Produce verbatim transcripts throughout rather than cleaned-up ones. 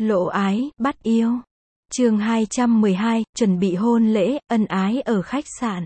Lộ ái, bắt yêu. Chương hai trăm mười hai, chuẩn bị hôn lễ, ân ái ở khách sạn.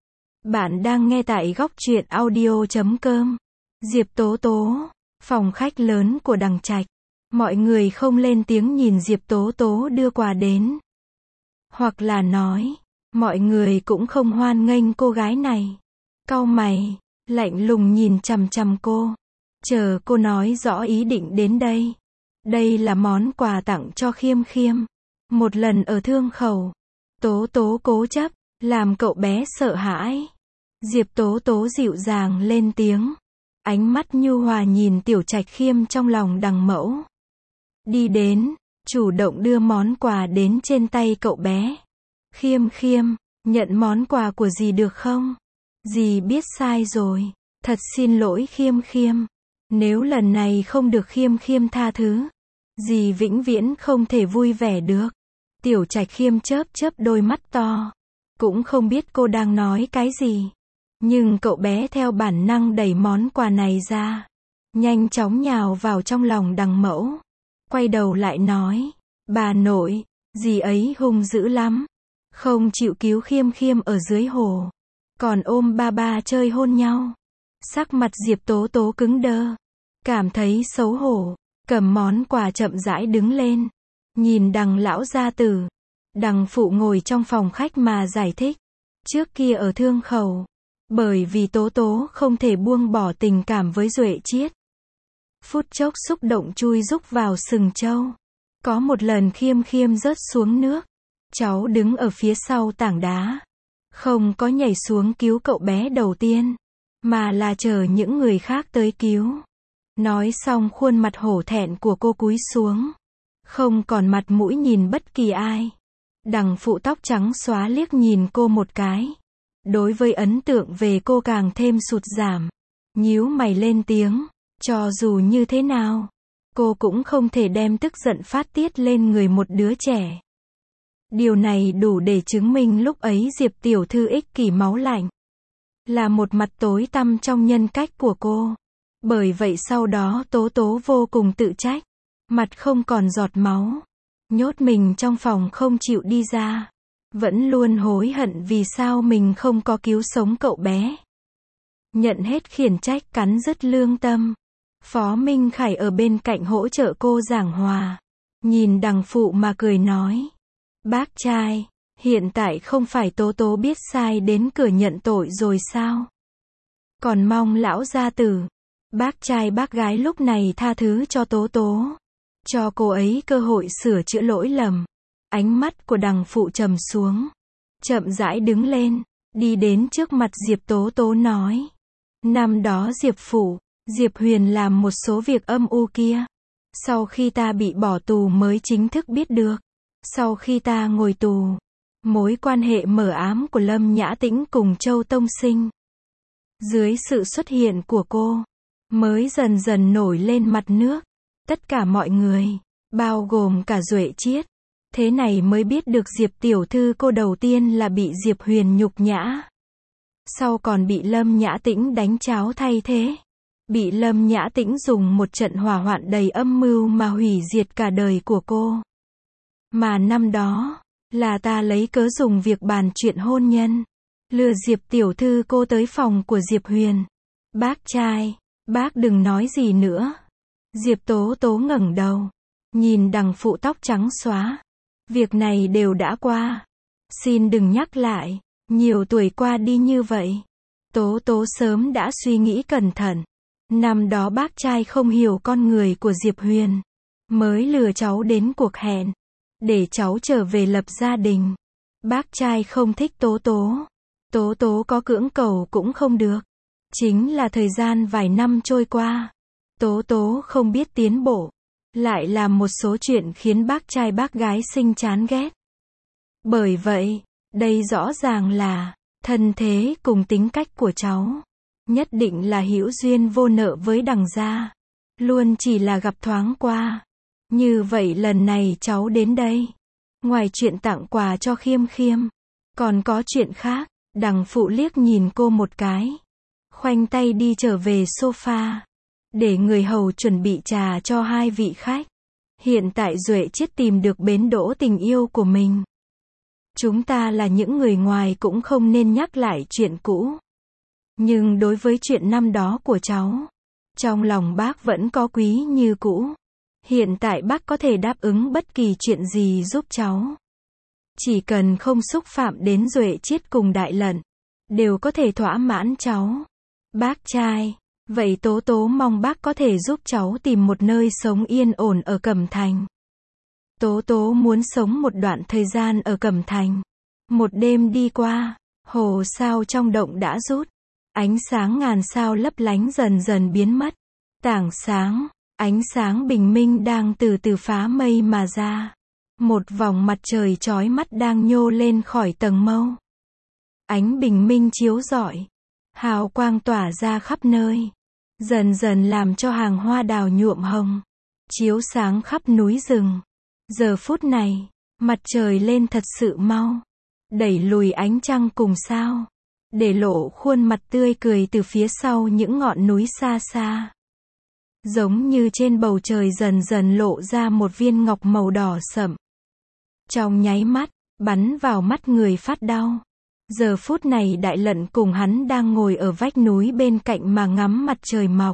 Bạn đang nghe tại góc truyện audio chấm com. Diệp Tố Tố, phòng khách lớn của Đằng Trạch. Mọi người không lên tiếng nhìn Diệp Tố Tố đưa quà đến. Hoặc là nói, mọi người cũng không hoan nghênh cô gái này. Cau mày, lạnh lùng nhìn chằm chằm cô. Chờ cô nói rõ ý định đến đây. Đây là món quà tặng cho Khiêm Khiêm. Một lần ở Thương Khẩu, Tố Tố cố chấp, làm cậu bé sợ hãi. Diệp Tố Tố dịu dàng lên tiếng. Ánh mắt nhu hòa nhìn Tiểu Trạch Khiêm trong lòng Đằng Mẫu. Đi đến, chủ động đưa món quà đến trên tay cậu bé. Khiêm Khiêm, nhận món quà của dì được không? Dì biết sai rồi. Thật xin lỗi Khiêm Khiêm. Nếu lần này không được Khiêm Khiêm tha thứ, dì vĩnh viễn không thể vui vẻ được. Tiểu Trạch Khiêm chớp chớp đôi mắt to. Cũng không biết cô đang nói cái gì. Nhưng cậu bé theo bản năng đẩy món quà này ra. Nhanh chóng nhào vào trong lòng Đằng Mẫu. Quay đầu lại nói. Bà nội, dì ấy hung dữ lắm. Không chịu cứu Khiêm Khiêm ở dưới hồ. Còn ôm ba ba chơi hôn nhau. Sắc mặt Diệp Tố Tố cứng đơ. Cảm thấy xấu hổ. Cầm món quà chậm rãi đứng lên. Nhìn Đằng lão gia tử. Đằng phụ ngồi trong phòng khách mà giải thích. Trước kia ở Thương Khẩu. Bởi vì Tố Tố không thể buông bỏ tình cảm với Duệ Chiết. Phút chốc xúc động chui rúc vào sừng trâu. Có một lần Khiêm Khiêm rớt xuống nước. Cháu đứng ở phía sau tảng đá. Không có nhảy xuống cứu cậu bé đầu tiên. Mà là chờ những người khác tới cứu. Nói xong khuôn mặt hổ thẹn của cô cúi xuống. Không còn mặt mũi nhìn bất kỳ ai. Đằng phụ tóc trắng xóa liếc nhìn cô một cái. Đối với ấn tượng về cô càng thêm sụt giảm. Nhíu mày lên tiếng. Cho dù như thế nào, cô cũng không thể đem tức giận phát tiết lên người một đứa trẻ. Điều này đủ để chứng minh lúc ấy Diệp tiểu thư ích kỷ máu lạnh. Là một mặt tối tăm trong nhân cách của cô. Bởi vậy sau đó Tố Tố vô cùng tự trách. Mặt không còn giọt máu. Nhốt mình trong phòng không chịu đi ra. Vẫn luôn hối hận vì sao mình không có cứu sống cậu bé. Nhận hết khiển trách cắn rứt lương tâm. Phó Minh Khải ở bên cạnh hỗ trợ cô giảng hòa. Nhìn Đằng phụ mà cười nói. Bác trai, hiện tại không phải Tố Tố biết sai đến cửa nhận tội rồi sao? Còn mong lão gia tử, bác trai bác gái lúc này tha thứ cho Tố Tố. Cho cô ấy cơ hội sửa chữa lỗi lầm. Ánh mắt của Đằng phụ trầm xuống. Chậm rãi đứng lên, đi đến trước mặt Diệp Tố Tố nói. Năm đó Diệp phụ, Diệp Huyền làm một số việc âm u kia. Sau khi ta bị bỏ tù mới chính thức biết được. Sau khi ta ngồi tù, mối quan hệ mờ ám của Lâm Nhã Tĩnh cùng Châu Tông Sinh. Dưới sự xuất hiện của cô, mới dần dần nổi lên mặt nước. Tất cả mọi người, bao gồm cả Duệ Chiết. Thế này mới biết được Diệp tiểu thư cô đầu tiên là bị Diệp Huyền nhục nhã. Sau còn bị Lâm Nhã Tĩnh đánh cháo thay thế. Bị Lâm Nhã Tĩnh dùng một trận hỏa hoạn đầy âm mưu mà hủy diệt cả đời của cô. Mà năm đó, là ta lấy cớ dùng việc bàn chuyện hôn nhân. Lừa Diệp tiểu thư cô tới phòng của Diệp Huyền. Bác trai, bác đừng nói gì nữa. Diệp Tố Tố ngẩng đầu. Nhìn Đằng phụ tóc trắng xóa. Việc này đều đã qua. Xin đừng nhắc lại. Nhiều tuổi qua đi như vậy. Tố Tố sớm đã suy nghĩ cẩn thận. Năm đó bác trai không hiểu con người của Diệp Huyền. Mới lừa cháu đến cuộc hẹn. Để cháu trở về lập gia đình. Bác trai không thích Tố Tố. Tố Tố có cưỡng cầu cũng không được. Chính là thời gian vài năm trôi qua. Tố Tố không biết tiến bộ. Lại làm một số chuyện khiến bác trai bác gái sinh chán ghét. Bởi vậy, đây rõ ràng là thân thế cùng tính cách của cháu. Nhất định là hữu duyên vô nợ với Đằng gia. Luôn chỉ là gặp thoáng qua. Như vậy lần này cháu đến đây. Ngoài chuyện tặng quà cho Khiêm Khiêm. Còn có chuyện khác. Đằng phụ liếc nhìn cô một cái. Khoanh tay đi trở về sofa. Để người hầu chuẩn bị trà cho hai vị khách. Hiện tại Duệ Chiết tìm được bến đỗ tình yêu của mình. Chúng ta là những người ngoài cũng không nên nhắc lại chuyện cũ. Nhưng đối với chuyện năm đó của cháu, trong lòng bác vẫn có Quý như cũ. Hiện tại bác có thể đáp ứng bất kỳ chuyện gì giúp cháu. Chỉ cần không xúc phạm đến Duệ Chiết cùng Đại Lận, đều có thể thỏa mãn cháu. Bác trai, vậy Tố Tố mong bác có thể giúp cháu tìm một nơi sống yên ổn ở Cẩm Thành. Tố Tố muốn sống một đoạn thời gian ở Cẩm Thành. Một đêm đi qua, hồ sao trong động đã rút. Ánh sáng ngàn sao lấp lánh dần dần biến mất. Tảng sáng, ánh sáng bình minh đang từ từ phá mây mà ra. Một vòng mặt trời chói mắt đang nhô lên khỏi tầng mây. Ánh bình minh chiếu rọi, hào quang tỏa ra khắp nơi, dần dần làm cho hàng hoa đào nhuộm hồng, chiếu sáng khắp núi rừng. Giờ phút này, mặt trời lên thật sự mau, đẩy lùi ánh trăng cùng sao, để lộ khuôn mặt tươi cười từ phía sau những ngọn núi xa xa. Giống như trên bầu trời dần dần lộ ra một viên ngọc màu đỏ sậm. Trong nháy mắt, bắn vào mắt người phát đau. Giờ phút này Đại Lận cùng hắn đang ngồi ở vách núi bên cạnh mà ngắm mặt trời mọc.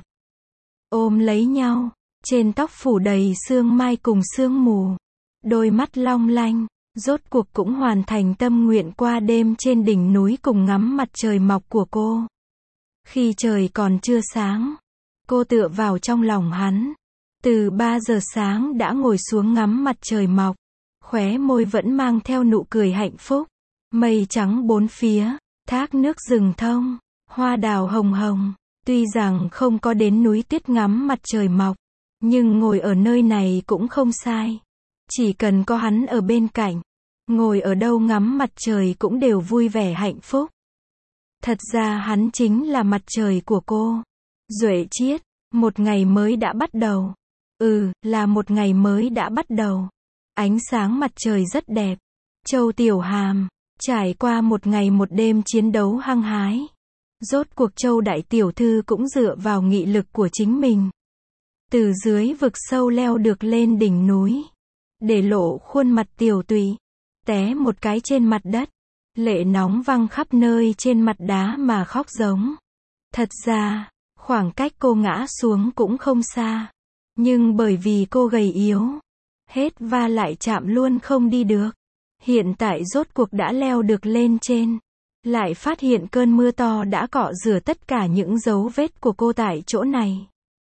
Ôm lấy nhau, trên tóc phủ đầy sương mai cùng sương mù. Đôi mắt long lanh, rốt cuộc cũng hoàn thành tâm nguyện qua đêm trên đỉnh núi cùng ngắm mặt trời mọc của cô. Khi trời còn chưa sáng, cô tựa vào trong lòng hắn. Từ ba giờ sáng đã ngồi xuống ngắm mặt trời mọc, khóe môi vẫn mang theo nụ cười hạnh phúc. Mây trắng bốn phía, thác nước rừng thông, hoa đào hồng hồng. Tuy rằng không có đến núi tuyết ngắm mặt trời mọc, nhưng ngồi ở nơi này cũng không sai. Chỉ cần có hắn ở bên cạnh, ngồi ở đâu ngắm mặt trời cũng đều vui vẻ hạnh phúc. Thật ra hắn chính là mặt trời của cô. Duệ Chiết, một ngày mới đã bắt đầu. Ừ, là một ngày mới đã bắt đầu. Ánh sáng mặt trời rất đẹp. Châu Tiểu Hàm, trải qua một ngày một đêm chiến đấu hăng hái. Rốt cuộc Châu Đại Tiểu Thư cũng dựa vào nghị lực của chính mình. Từ dưới vực sâu leo được lên đỉnh núi. Để lộ khuôn mặt tiểu tụy. Té một cái trên mặt đất. Lệ nóng văng khắp nơi trên mặt đá mà khóc giống. Thật ra, khoảng cách cô ngã xuống cũng không xa. Nhưng bởi vì cô gầy yếu, hết va lại chạm luôn không đi được. Hiện tại rốt cuộc đã leo được lên trên. Lại phát hiện cơn mưa to đã cọ rửa tất cả những dấu vết của cô tại chỗ này.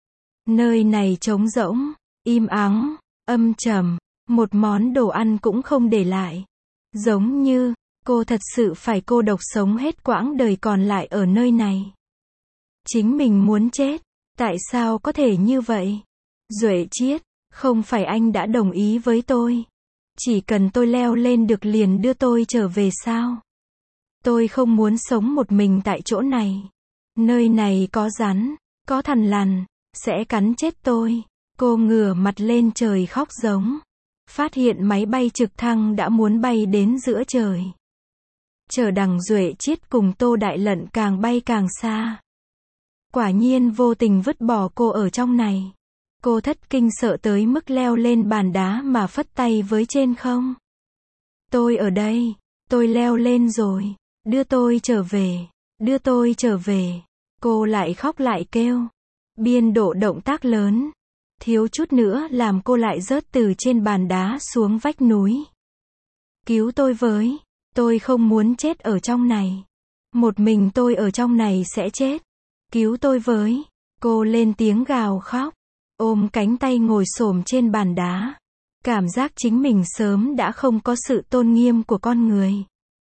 Nơi này trống rỗng, im ắng, âm trầm, một món đồ ăn cũng không để lại. Giống như, cô thật sự phải cô độc sống hết quãng đời còn lại ở nơi này. Chính mình muốn chết, tại sao có thể như vậy? Duệ Chiết, không phải anh đã đồng ý với tôi. Chỉ cần tôi leo lên được liền đưa tôi trở về sao? Tôi không muốn sống một mình tại chỗ này. Nơi này có rắn, có thằn lằn, sẽ cắn chết tôi. Cô ngửa mặt lên trời khóc giống. Phát hiện máy bay trực thăng đã muốn bay đến giữa trời. Chờ đằng Duệ Chiết cùng Tô Đại Lận càng bay càng xa. Quả nhiên vô tình vứt bỏ cô ở trong này. Cô thất kinh sợ tới mức leo lên bàn đá mà phất tay với trên không. Tôi ở đây, tôi leo lên rồi, đưa tôi trở về, đưa tôi trở về. Cô lại khóc lại kêu. Biên độ động tác lớn. Thiếu chút nữa làm cô lại rớt từ trên bàn đá xuống vách núi. Cứu tôi với, tôi không muốn chết ở trong này. Một mình tôi ở trong này sẽ chết. Cứu tôi với. Cô lên tiếng gào khóc. Ôm cánh tay ngồi xổm trên bàn đá. Cảm giác chính mình sớm đã không có sự tôn nghiêm của con người.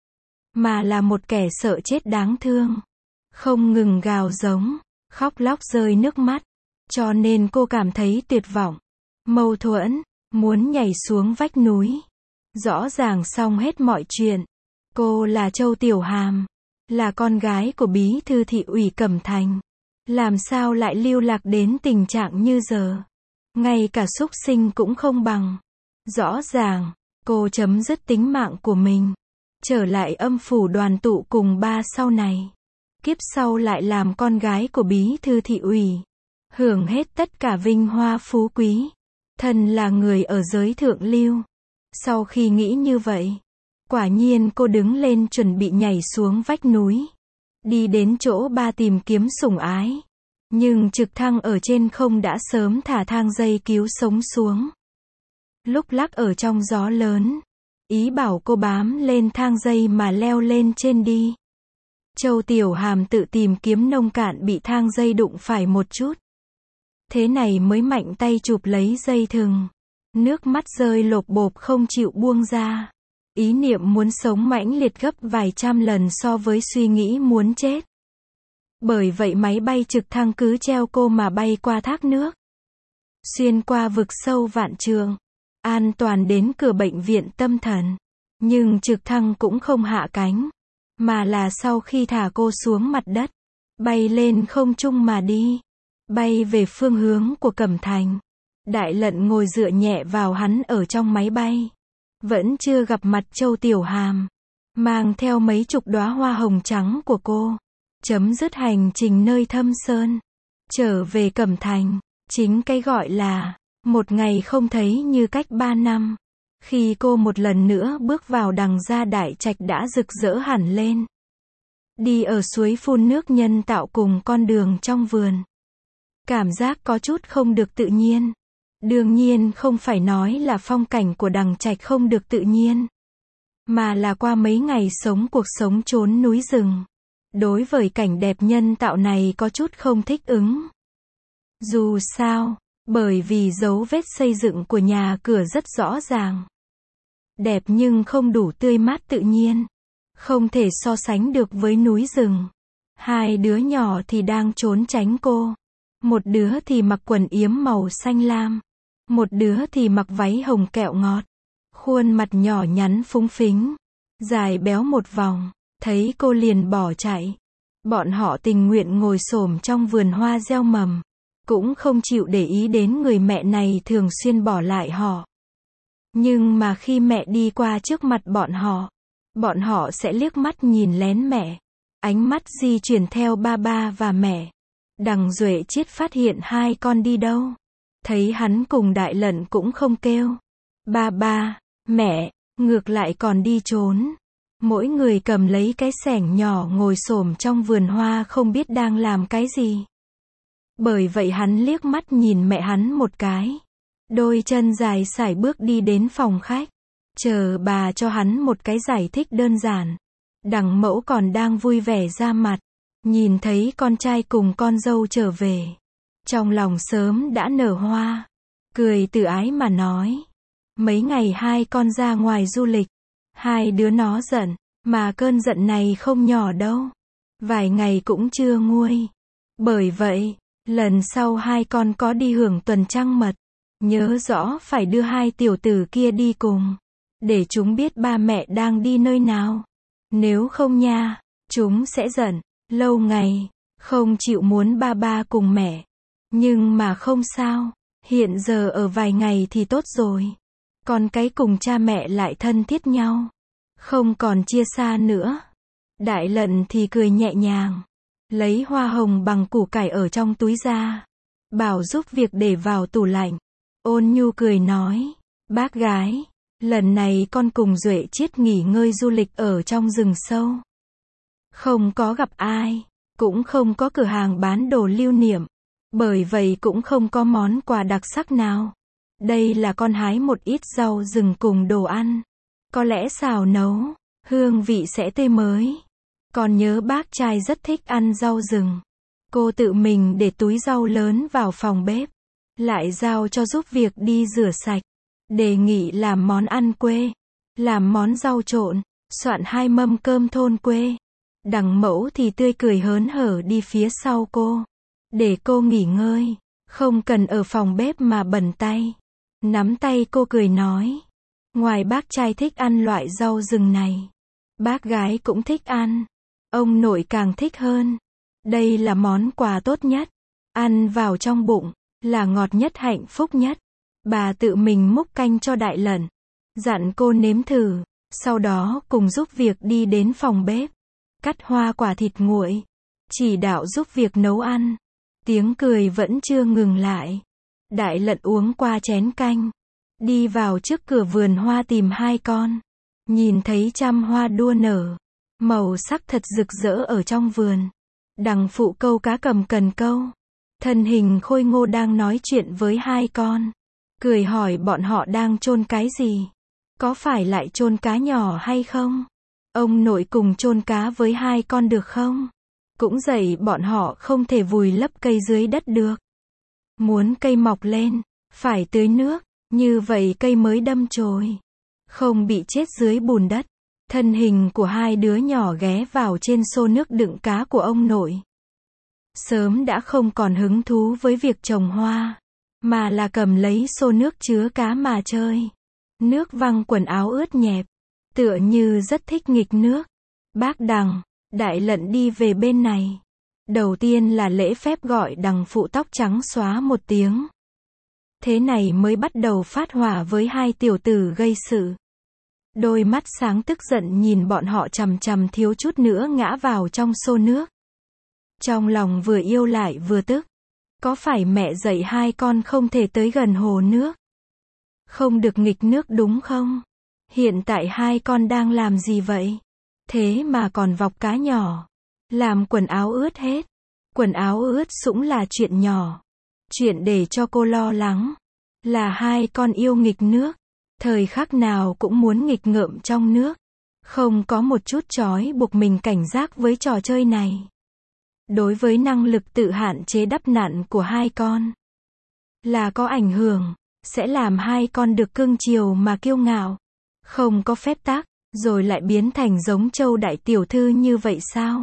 Mà là một kẻ sợ chết đáng thương. Không ngừng gào giống, khóc lóc rơi nước mắt. Cho nên cô cảm thấy tuyệt vọng, mâu thuẫn, muốn nhảy xuống vách núi. Rõ ràng xong hết mọi chuyện. Cô là Châu Tiểu Hàm, là con gái của bí thư thị ủy Cẩm Thành. Làm sao lại lưu lạc đến tình trạng như giờ? Ngay cả súc sinh cũng không bằng. Rõ ràng, cô chấm dứt tính mạng của mình. Trở lại âm phủ đoàn tụ cùng ba sau này. Kiếp sau lại làm con gái của bí thư thị ủy. Hưởng hết tất cả vinh hoa phú quý. Thân là người ở giới thượng lưu. Sau khi nghĩ như vậy, quả nhiên cô đứng lên chuẩn bị nhảy xuống vách núi. Đi đến chỗ ba tìm kiếm sủng ái. Nhưng trực thăng ở trên không đã sớm thả thang dây cứu sống xuống. Lúc lắc ở trong gió lớn. Ý bảo cô bám lên thang dây mà leo lên trên đi. Châu Tiểu Hàm tự tìm kiếm nông cạn bị thang dây đụng phải một chút. Thế này mới mạnh tay chụp lấy dây thừng. Nước mắt rơi lộp bộp không chịu buông ra. Ý niệm muốn sống mãnh liệt gấp vài trăm lần so với suy nghĩ muốn chết. Bởi vậy máy bay trực thăng cứ treo cô mà bay qua thác nước. Xuyên qua vực sâu vạn trượng. An toàn đến cửa bệnh viện tâm thần. Nhưng trực thăng cũng không hạ cánh. Mà là sau khi thả cô xuống mặt đất. Bay lên không trung mà đi. Bay về phương hướng của Cẩm Thành. Đại Lận ngồi dựa nhẹ vào hắn ở trong máy bay. Vẫn chưa gặp mặt Châu Tiểu Hàm. Mang theo mấy chục đóa hoa hồng trắng của cô. Chấm dứt hành trình nơi thâm sơn. Trở về Cẩm Thành. Chính cái gọi là một ngày không thấy như cách ba năm. Khi cô một lần nữa bước vào đằng gia đại trạch đã rực rỡ hẳn lên. Đi ở suối phun nước nhân tạo cùng con đường trong vườn. Cảm giác có chút không được tự nhiên. Đương nhiên không phải nói là phong cảnh của đằng trạch không được tự nhiên. Mà là qua mấy ngày sống cuộc sống trốn núi rừng. Đối với cảnh đẹp nhân tạo này có chút không thích ứng. Dù sao, bởi vì dấu vết xây dựng của nhà cửa rất rõ ràng. Đẹp nhưng không đủ tươi mát tự nhiên. Không thể so sánh được với núi rừng. Hai đứa nhỏ thì đang trốn tránh cô. Một đứa thì mặc quần yếm màu xanh lam. Một đứa thì mặc váy hồng kẹo ngọt. Khuôn mặt nhỏ nhắn phúng phính. Dài béo một vòng. Thấy cô liền bỏ chạy. Bọn họ tình nguyện ngồi xổm trong vườn hoa gieo mầm. Cũng không chịu để ý đến người mẹ này thường xuyên bỏ lại họ. Nhưng mà khi mẹ đi qua trước mặt bọn họ, bọn họ sẽ liếc mắt nhìn lén mẹ. Ánh mắt di chuyển theo ba ba và mẹ. Đằng Duệ Chiết phát hiện hai con đi đâu. Thấy hắn cùng Đại Lận cũng không kêu. Ba ba, mẹ, ngược lại còn đi trốn. Mỗi người cầm lấy cái xẻng nhỏ ngồi xổm trong vườn hoa không biết đang làm cái gì. Bởi vậy hắn liếc mắt nhìn mẹ hắn một cái. Đôi chân dài sải bước đi đến phòng khách. Chờ bà cho hắn một cái giải thích đơn giản. Đằng mẫu còn đang vui vẻ ra mặt. Nhìn thấy con trai cùng con dâu trở về. Trong lòng sớm đã nở hoa. Cười từ ái mà nói. Mấy ngày hai con ra ngoài du lịch. Hai đứa nó giận. Mà cơn giận này không nhỏ đâu. Vài ngày cũng chưa nguôi. Bởi vậy, lần sau hai con có đi hưởng tuần trăng mật. Nhớ rõ phải đưa hai tiểu tử kia đi cùng. Để chúng biết ba mẹ đang đi nơi nào. Nếu không nha, chúng sẽ giận. Lâu ngày, không chịu muốn ba ba cùng mẹ. Nhưng mà không sao. Hiện giờ ở vài ngày thì tốt rồi. Con cái cùng cha mẹ lại thân thiết nhau. Không còn chia xa nữa. Đại Lận thì cười nhẹ nhàng. Lấy hoa hồng bằng củ cải ở trong túi ra. Bảo giúp việc để vào tủ lạnh. Ôn nhu cười nói. Bác gái, lần này con cùng Duệ Chiết nghỉ ngơi du lịch ở trong rừng sâu. Không có gặp ai. Cũng không có cửa hàng bán đồ lưu niệm. Bởi vậy cũng không có món quà đặc sắc nào. Đây là con hái một ít rau rừng cùng đồ ăn. Có lẽ xào nấu, hương vị sẽ tươi mới. Còn nhớ bác trai rất thích ăn rau rừng. Cô tự mình để túi rau lớn vào phòng bếp. Lại giao cho giúp việc đi rửa sạch. Đề nghị làm món ăn quê. Làm món rau trộn. Soạn hai mâm cơm thôn quê. Đằng mẫu thì tươi cười hớn hở đi phía sau cô. Để cô nghỉ ngơi. Không cần ở phòng bếp mà bẩn tay. Nắm tay cô cười nói. Ngoài bác trai thích ăn loại rau rừng này. Bác gái cũng thích ăn. Ông nội càng thích hơn. Đây là món quà tốt nhất. Ăn vào trong bụng. Là ngọt nhất hạnh phúc nhất. Bà tự mình múc canh cho Đại Lận. Dặn cô nếm thử. Sau đó cùng giúp việc đi đến phòng bếp. Cắt hoa quả thịt nguội. Chỉ đạo giúp việc nấu ăn. Tiếng cười vẫn chưa ngừng lại. Đại Lận uống qua chén canh, đi vào trước cửa vườn hoa tìm hai con. Nhìn thấy trăm hoa đua nở, màu sắc thật rực rỡ ở trong vườn. Đằng Phụ câu cá cầm cần câu, thân hình khôi ngô đang nói chuyện với hai con, cười hỏi bọn họ đang chôn cái gì, có phải lại chôn cá nhỏ hay không? Ông nội cùng chôn cá với hai con được không? Cũng dạy bọn họ không thể vùi lấp cây dưới đất được. Muốn cây mọc lên, phải tưới nước, như vậy cây mới đâm chồi, không bị chết dưới bùn đất. Thân hình của hai đứa nhỏ ghé vào trên xô nước đựng cá của ông nội. Sớm đã không còn hứng thú với việc trồng hoa, mà là cầm lấy xô nước chứa cá mà chơi. Nước văng quần áo ướt nhẹp, tựa như rất thích nghịch nước. Bác Đằng, Đại Lận đi về bên này. Đầu tiên là lễ phép gọi Đằng Phụ tóc trắng xóa một tiếng. Thế này mới bắt đầu phát hỏa với hai tiểu tử gây sự. Đôi mắt sáng tức giận nhìn bọn họ chằm chằm, thiếu chút nữa ngã vào trong xô nước. Trong lòng vừa yêu lại vừa tức. Có phải mẹ dạy hai con không thể tới gần hồ nước, không được nghịch nước đúng không? Hiện tại hai con đang làm gì vậy? Thế mà còn vọc cá nhỏ, làm quần áo ướt hết. Quần áo ướt sũng là chuyện nhỏ. Chuyện để cho cô lo lắng là hai con yêu nghịch nước, thời khắc nào cũng muốn nghịch ngợm trong nước, không có một chút trói buộc mình cảnh giác với trò chơi này. Đối với năng lực tự hạn chế đắp nặn của hai con, là có ảnh hưởng, sẽ làm hai con được cưng chiều mà kiêu ngạo, không có phép tắc, rồi lại biến thành giống Châu đại tiểu thư như vậy sao?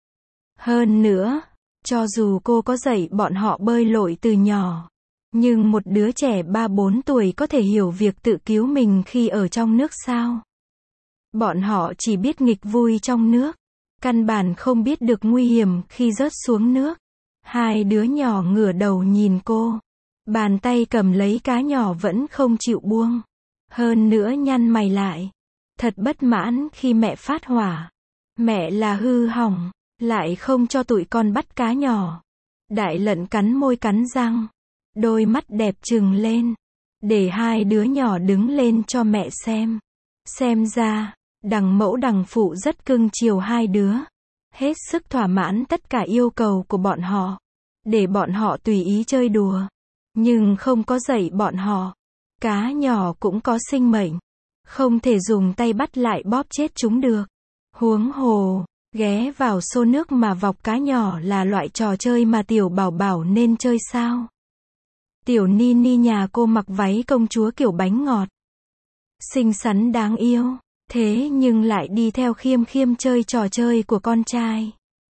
Hơn nữa, cho dù cô có dạy bọn họ bơi lội từ nhỏ, nhưng một đứa trẻ ba bốn tuổi có thể hiểu việc tự cứu mình khi ở trong nước sao? Bọn họ chỉ biết nghịch vui trong nước, căn bản không biết được nguy hiểm khi rớt xuống nước. Hai đứa nhỏ ngửa đầu nhìn cô, bàn tay cầm lấy cá nhỏ vẫn không chịu buông. Hơn nữa nhăn mày lại, thật bất mãn khi mẹ phát hỏa. Mẹ là hư hỏng, lại không cho tụi con bắt cá nhỏ. Đại Lận cắn môi cắn răng, đôi mắt đẹp trừng lên, để hai đứa nhỏ đứng lên cho mẹ xem. Xem ra, Đằng Mẫu Đằng Phụ rất cưng chiều hai đứa, hết sức thỏa mãn tất cả yêu cầu của bọn họ, để bọn họ tùy ý chơi đùa, nhưng không có dạy bọn họ. Cá nhỏ cũng có sinh mệnh, không thể dùng tay bắt lại bóp chết chúng được. Huống hồ, ghé vào xô nước mà vọc cá nhỏ là loại trò chơi mà tiểu bảo bảo nên chơi sao? Tiểu Nini nhà cô mặc váy công chúa kiểu bánh ngọt, xinh xắn đáng yêu, thế nhưng lại đi theo Khiêm Khiêm chơi trò chơi của con trai.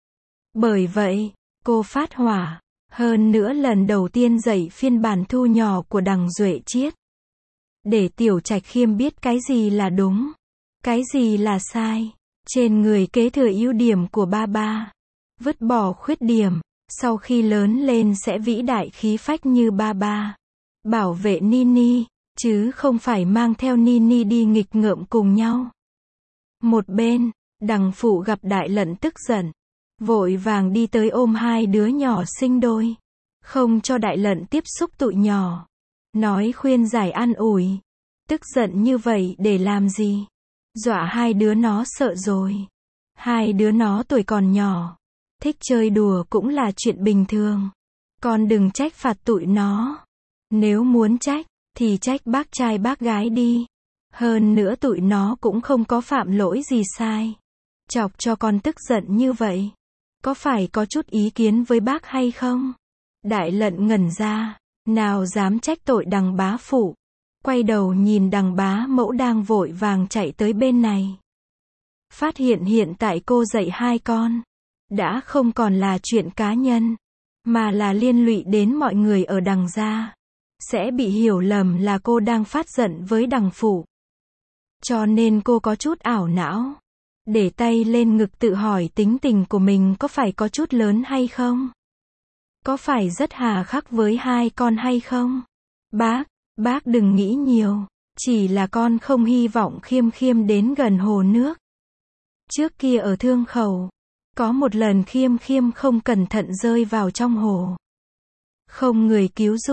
Bởi vậy, cô phát hỏa, hơn nữa lần đầu tiên dạy phiên bản thu nhỏ của Đằng Duệ Chiết. Để Tiểu Trạch Khiêm biết cái gì là đúng, cái gì là sai, trên người kế thừa ưu điểm của ba ba, vứt bỏ khuyết điểm, sau khi lớn lên sẽ vĩ đại khí phách như ba ba. Bảo vệ Nini, chứ không phải mang theo Nini đi nghịch ngợm cùng nhau. Một bên, Đằng Phụ gặp Đại Lận tức giận, vội vàng đi tới ôm hai đứa nhỏ sinh đôi, không cho Đại Lận tiếp xúc tụi nhỏ, nói khuyên giải an ủi. Tức giận như vậy để làm gì? Dọa hai đứa nó sợ rồi. Hai đứa nó tuổi còn nhỏ, thích chơi đùa cũng là chuyện bình thường. Con đừng trách phạt tụi nó. Nếu muốn trách, thì trách bác trai bác gái đi. Hơn nữa tụi nó cũng không có phạm lỗi gì sai. Chọc cho con tức giận như vậy, có phải có chút ý kiến với bác hay không? Đại Lận ngẩn ra, nào dám trách tội Đằng Bá Phụ. Quay đầu nhìn Đằng Bá Mẫu đang vội vàng chạy tới bên này. Phát hiện hiện tại cô dạy hai con, đã không còn là chuyện cá nhân, mà là liên lụy đến mọi người ở Đằng gia. Sẽ bị hiểu lầm là cô đang phát giận với Đằng Phụ. Cho nên cô có chút ảo não, để tay lên ngực tự hỏi tính tình của mình có phải có chút lớn hay không? Có phải rất hà khắc với hai con hay không? Bác, bác đừng nghĩ nhiều, chỉ là con không hy vọng Khiêm Khiêm đến gần hồ nước. Trước kia ở Thương Khẩu, có một lần Khiêm Khiêm không cẩn thận rơi vào trong hồ. Không người cứu giúp,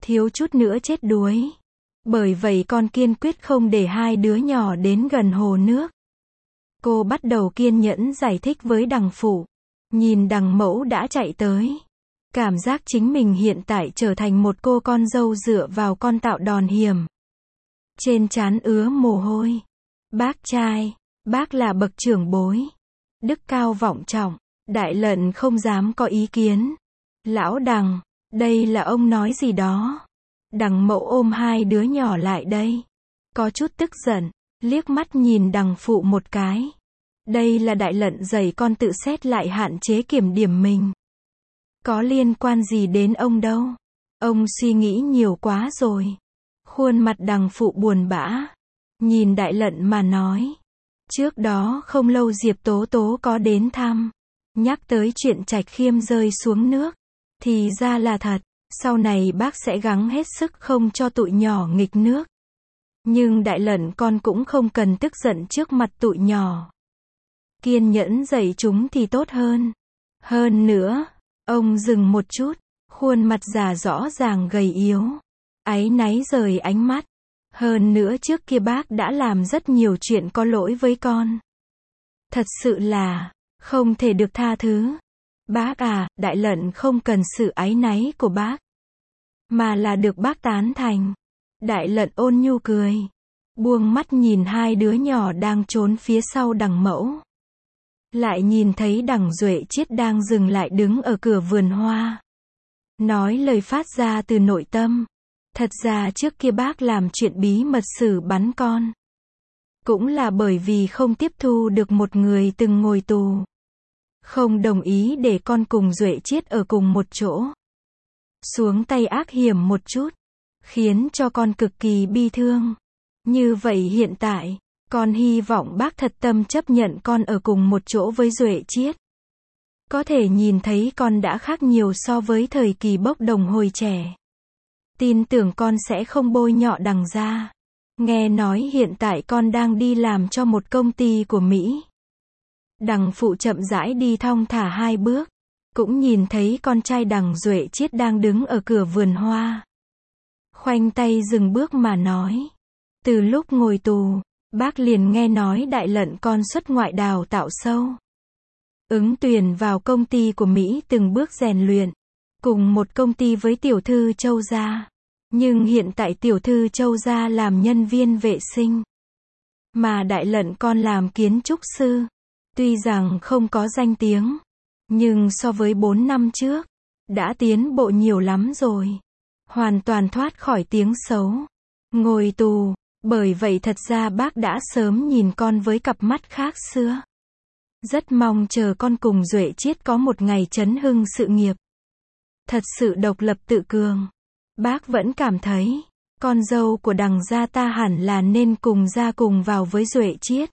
thiếu chút nữa chết đuối. Bởi vậy con kiên quyết không để hai đứa nhỏ đến gần hồ nước. Cô bắt đầu kiên nhẫn giải thích với đằng phụ. Nhìn đằng mẫu đã chạy tới. Cảm giác chính mình hiện tại trở thành một cô con dâu dựa vào con tạo đòn hiểm. Trên trán ứa mồ hôi. Bác trai, bác là bậc trưởng bối. Đức cao vọng trọng, Đại Lận không dám có ý kiến. Lão Đằng, đây là ông nói gì đó. Đằng mẫu ôm hai đứa nhỏ lại đây. Có chút tức giận, liếc mắt nhìn đằng phụ một cái. Đây là Đại Lận dạy con tự xét lại hạn chế kiểm điểm mình. Có liên quan gì đến ông đâu. Ông suy nghĩ nhiều quá rồi. Khuôn mặt đằng phụ buồn bã. Nhìn Đại Lận mà nói. Trước đó không lâu Diệp Tố Tố có đến thăm. Nhắc tới chuyện Trạch Khiêm rơi xuống nước. Thì ra là thật. Sau này bác sẽ gắng hết sức không cho tụi nhỏ nghịch nước. Nhưng Đại Lận con cũng không cần tức giận trước mặt tụi nhỏ. Kiên nhẫn dạy chúng thì tốt hơn. Hơn nữa, ông dừng một chút, khuôn mặt già rõ ràng gầy yếu. Áy náy rời ánh mắt. Hơn nữa trước kia bác đã làm rất nhiều chuyện có lỗi với con. Thật sự là, không thể được tha thứ. Bác à, Đại Lận không cần sự áy náy của bác. Mà là được bác tán thành. Đại Lận ôn nhu cười. Buông mắt nhìn hai đứa nhỏ đang trốn phía sau đằng mẫu. Lại nhìn thấy đằng Duệ Chiết đang dừng lại đứng ở cửa vườn hoa. Nói lời phát ra từ nội tâm. Thật ra trước kia bác làm chuyện bí mật xử bắn con. Cũng là bởi vì không tiếp thu được một người từng ngồi tù. Không đồng ý để con cùng Duệ Chiết ở cùng một chỗ. Xuống tay ác hiểm một chút. Khiến cho con cực kỳ bi thương. Như vậy hiện tại, con hy vọng bác thật tâm chấp nhận con ở cùng một chỗ với Duệ Chiết. Có thể nhìn thấy con đã khác nhiều so với thời kỳ bốc đồng hồi trẻ. Tin tưởng con sẽ không bôi nhọ đằng gia. Nghe nói hiện tại con đang đi làm cho một công ty của Mỹ. Đằng phụ chậm rãi đi thong thả hai bước. Cũng nhìn thấy con trai đằng Duệ Chiết đang đứng ở cửa vườn hoa. Khoanh tay dừng bước mà nói. Từ lúc ngồi tù, bác liền nghe nói Đại Lận con xuất ngoại đào tạo sâu. Ứng tuyển vào công ty của Mỹ từng bước rèn luyện. Cùng một công ty với tiểu thư Châu Gia. Nhưng hiện tại tiểu thư Châu Gia làm nhân viên vệ sinh. Mà Đại Lận con làm kiến trúc sư. Tuy rằng không có danh tiếng. Nhưng so với bốn năm trước, đã tiến bộ nhiều lắm rồi. Hoàn toàn thoát khỏi tiếng xấu. Ngồi tù, bởi vậy thật ra bác đã sớm nhìn con với cặp mắt khác xưa. Rất mong chờ con cùng Duệ Chiết có một ngày chấn hưng sự nghiệp. Thật sự độc lập tự cường. Bác vẫn cảm thấy, con dâu của đằng gia ta hẳn là nên cùng ra cùng vào với Duệ Chiết.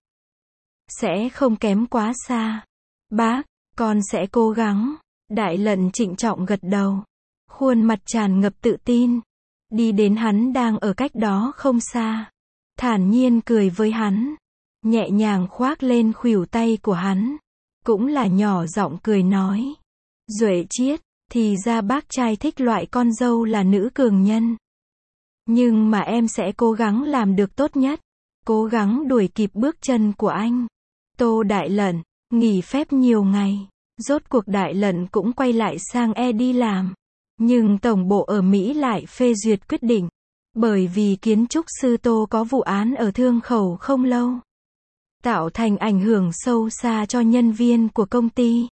Sẽ không kém quá xa. Bác, con sẽ cố gắng. Đại Lận trịnh trọng gật đầu. Khuôn mặt tràn ngập tự tin. Đi đến hắn đang ở cách đó không xa. Thản nhiên cười với hắn. Nhẹ nhàng khoác lên khuỷu tay của hắn. Cũng là nhỏ giọng cười nói. Duệ Chiết, thì ra bác trai thích loại con dâu là nữ cường nhân. Nhưng mà em sẽ cố gắng làm được tốt nhất. Cố gắng đuổi kịp bước chân của anh. Tô Đại Lận, nghỉ phép nhiều ngày. Rốt cuộc Đại Lận cũng quay lại sang E đi làm. Nhưng tổng bộ ở Mỹ lại phê duyệt quyết định. Bởi vì kiến trúc sư Tô có vụ án ở Thương Khẩu không lâu. Tạo thành ảnh hưởng sâu xa cho nhân viên của công ty.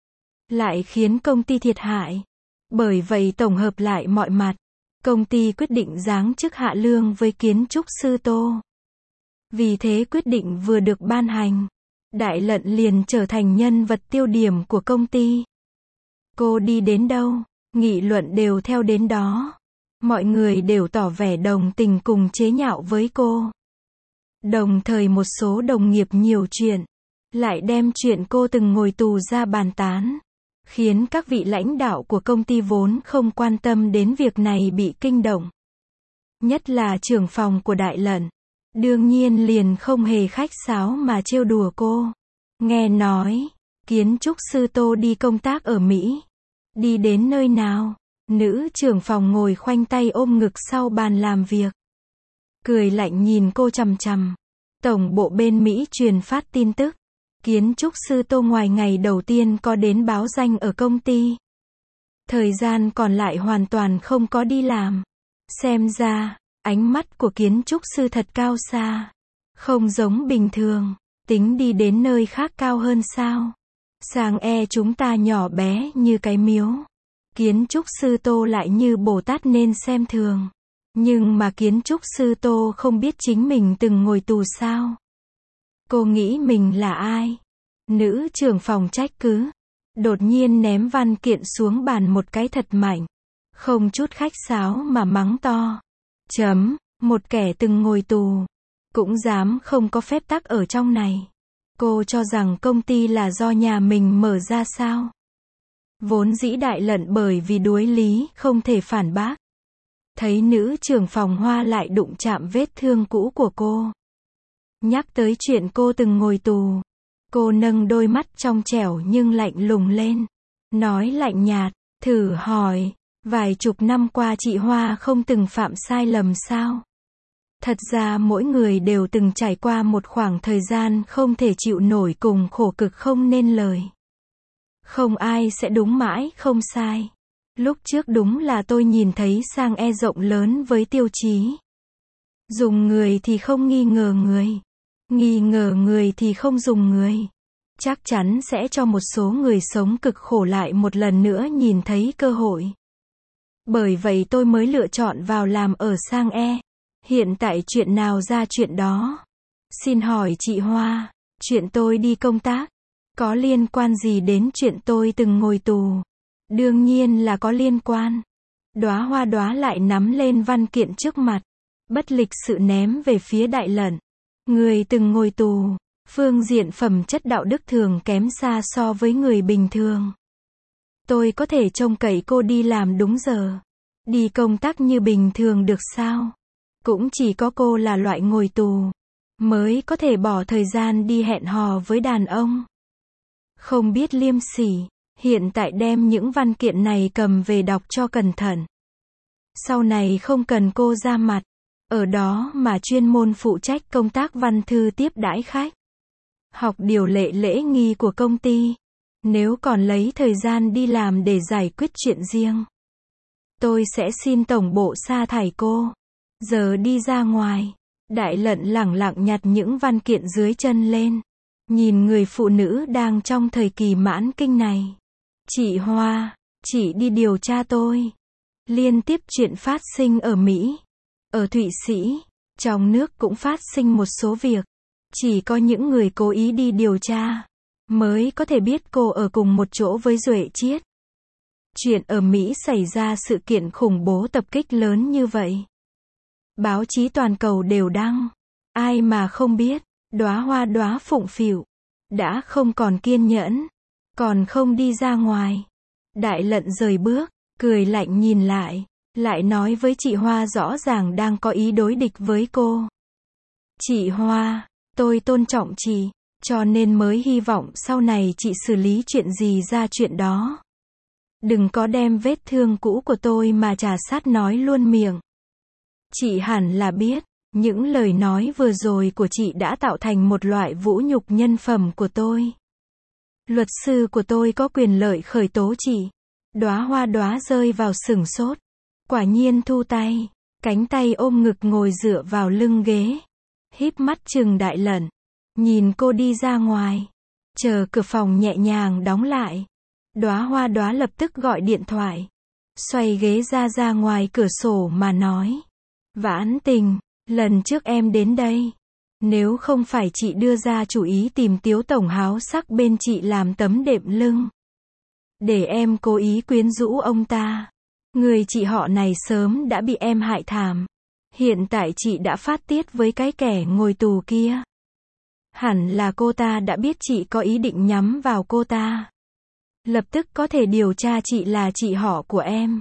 Lại khiến công ty thiệt hại. Bởi vậy tổng hợp lại mọi mặt. Công ty quyết định giáng chức hạ lương với kiến trúc sư Tô. Vì thế quyết định vừa được ban hành. Đại Lận liền trở thành nhân vật tiêu điểm của công ty. Cô đi đến đâu, nghị luận đều theo đến đó. Mọi người đều tỏ vẻ đồng tình cùng chế nhạo với cô. Đồng thời một số đồng nghiệp nhiều chuyện, lại đem chuyện cô từng ngồi tù ra bàn tán. Khiến các vị lãnh đạo của công ty vốn không quan tâm đến việc này bị kinh động. Nhất là trưởng phòng của Đại Lận. Đương nhiên liền không hề khách sáo mà trêu đùa cô. Nghe nói, kiến trúc sư Tô đi công tác ở Mỹ. Đi đến nơi nào? Nữ trưởng phòng ngồi khoanh tay ôm ngực sau bàn làm việc. Cười lạnh nhìn cô chằm chằm. Tổng bộ bên Mỹ truyền phát tin tức. Kiến trúc sư Tô ngoài ngày đầu tiên có đến báo danh ở công ty. Thời gian còn lại hoàn toàn không có đi làm. Xem ra, ánh mắt của kiến trúc sư thật cao xa. Không giống bình thường. Tính đi đến nơi khác cao hơn sao? Sang e chúng ta nhỏ bé như cái miếu. Kiến trúc sư Tô lại như Bồ Tát nên xem thường. Nhưng mà kiến trúc sư Tô không biết chính mình từng ngồi tù sao? Cô nghĩ mình là ai? Nữ trưởng phòng trách cứ. Đột nhiên ném văn kiện xuống bàn một cái thật mạnh. Không chút khách sáo mà mắng to. Chấm, một kẻ từng ngồi tù. Cũng dám không có phép tắc ở trong này. Cô cho rằng công ty là do nhà mình mở ra sao? Vốn dĩ Đại Lận bởi vì đuối lý, không thể phản bác. Thấy nữ trưởng phòng Hoa lại đụng chạm vết thương cũ của cô. Nhắc tới chuyện cô từng ngồi tù. Cô nâng đôi mắt trong trẻo nhưng lạnh lùng lên. Nói lạnh nhạt, thử hỏi, vài chục năm qua chị Hoa không từng phạm sai lầm sao? Thật ra mỗi người đều từng trải qua một khoảng thời gian không thể chịu nổi cùng khổ cực không nên lời. Không ai sẽ đúng mãi không sai. Lúc trước đúng là tôi nhìn thấy sang e rộng lớn với tiêu chí. Dùng người thì không nghi ngờ người. Nghi ngờ người thì không dùng người. Chắc chắn sẽ cho một số người sống cực khổ lại một lần nữa nhìn thấy cơ hội. Bởi vậy tôi mới lựa chọn vào làm ở sang e. Hiện tại chuyện nào ra chuyện đó. Xin hỏi chị Hoa, chuyện tôi đi công tác, có liên quan gì đến chuyện tôi từng ngồi tù? Đương nhiên là có liên quan. Đóa Hoa Đóa lại nắm lên văn kiện trước mặt. Bất lịch sự ném về phía Đại Lận. Người từng ngồi tù, phương diện phẩm chất đạo đức thường kém xa so với người bình thường. Tôi có thể trông cậy cô đi làm đúng giờ. Đi công tác như bình thường được sao? Cũng chỉ có cô là loại ngồi tù. Mới có thể bỏ thời gian đi hẹn hò với đàn ông. Không biết liêm sỉ. Hiện tại đem những văn kiện này cầm về đọc cho cẩn thận. Sau này không cần cô ra mặt. Ở đó mà chuyên môn phụ trách công tác văn thư tiếp đãi khách. Học điều lệ lễ nghi của công ty. Nếu còn lấy thời gian đi làm để giải quyết chuyện riêng. Tôi sẽ xin tổng bộ sa thải cô. Giờ đi ra ngoài. Đại Lận lẳng lặng nhặt những văn kiện dưới chân lên. Nhìn người phụ nữ đang trong thời kỳ mãn kinh này. Chị Hoa, chị đi điều tra tôi. Liên tiếp chuyện phát sinh ở Mỹ. Ở Thụy Sĩ. Trong nước cũng phát sinh một số việc. Chỉ có những người cố ý đi điều tra. Mới có thể biết cô ở cùng một chỗ với Duệ Chiết. Chuyện ở Mỹ xảy ra sự kiện khủng bố tập kích lớn như vậy. Báo chí toàn cầu đều đăng. Ai mà không biết. Đóa Hoa Đóa phụng phịu. Đã không còn kiên nhẫn. Còn không đi ra ngoài. Đại Lận rời bước. Cười lạnh nhìn lại. Lại nói với chị Hoa rõ ràng đang có ý đối địch với cô. Chị Hoa, tôi tôn trọng chị. Cho nên mới hy vọng sau này chị xử lý chuyện gì ra chuyện đó. Đừng có đem vết thương cũ của tôi mà trà sát nói luôn miệng. Chị hẳn là biết. Những lời nói vừa rồi của chị đã tạo thành một loại vũ nhục nhân phẩm của tôi. Luật sư của tôi có quyền lợi khởi tố chị. Đóa Hoa Đóa rơi vào sửng sốt. Quả nhiên thu tay. Cánh tay ôm ngực ngồi dựa vào lưng ghế. Híp mắt trừng Đại Lận. Nhìn cô đi ra ngoài. Chờ cửa phòng nhẹ nhàng đóng lại. Đóa Hoa Đóa lập tức gọi điện thoại. Xoay ghế ra ra ngoài cửa sổ mà nói. Vãn Tình, lần trước em đến đây. Nếu không phải chị đưa ra chủ ý tìm Tiếu tổng háo sắc bên chị làm tấm đệm lưng. Để em cố ý quyến rũ ông ta. Người chị họ này sớm đã bị em hại thảm. Hiện tại chị đã phát tiết với cái kẻ ngồi tù kia. Hẳn là cô ta đã biết chị có ý định nhắm vào cô ta. Lập tức có thể điều tra chị là chị họ của em.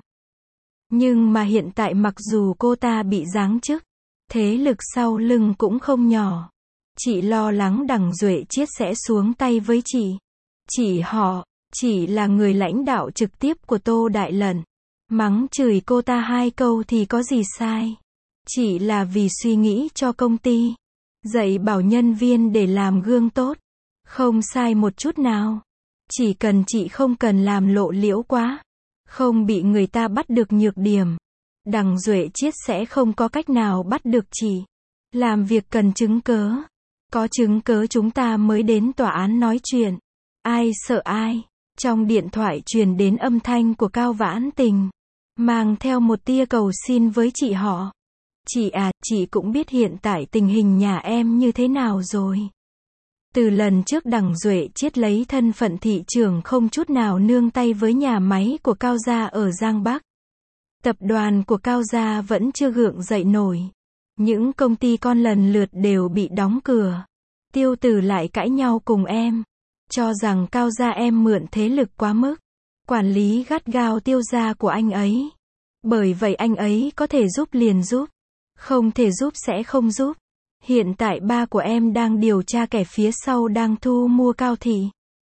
Nhưng mà hiện tại mặc dù cô ta bị giáng chức, thế lực sau lưng cũng không nhỏ. Chị lo lắng đằng Duệ Chiết sẽ xuống tay với chị. Chị họ, chỉ là người lãnh đạo trực tiếp của Tô Đại Lận. Mắng chửi cô ta hai câu thì có gì sai. Chỉ là vì suy nghĩ cho công ty. Dạy bảo nhân viên để làm gương tốt. Không sai một chút nào. Chỉ cần chị không cần làm lộ liễu quá. Không bị người ta bắt được nhược điểm. Đằng Duệ Chiết sẽ không có cách nào bắt được chị. Làm việc cần chứng cớ. Có chứng cớ chúng ta mới đến tòa án nói chuyện. Ai sợ ai. Trong điện thoại truyền đến âm thanh của Cao Vãn Tình. Mang theo một tia cầu xin với chị họ. Chị à, chị cũng biết hiện tại tình hình nhà em như thế nào rồi. Từ lần trước đằng Duệ Chiết lấy thân phận thị trưởng không chút nào nương tay với nhà máy của Cao gia ở Giang Bắc. Tập đoàn của Cao gia vẫn chưa gượng dậy nổi. Những công ty con lần lượt đều bị đóng cửa. Tiêu Tử lại cãi nhau cùng em. Cho rằng Cao gia em mượn thế lực quá mức. Quản lý gắt gao Tiêu gia của anh ấy. Bởi vậy anh ấy có thể giúp liền giúp. Không thể giúp sẽ không giúp. Hiện tại ba của em đang điều tra kẻ phía sau đang thu mua Cao thị.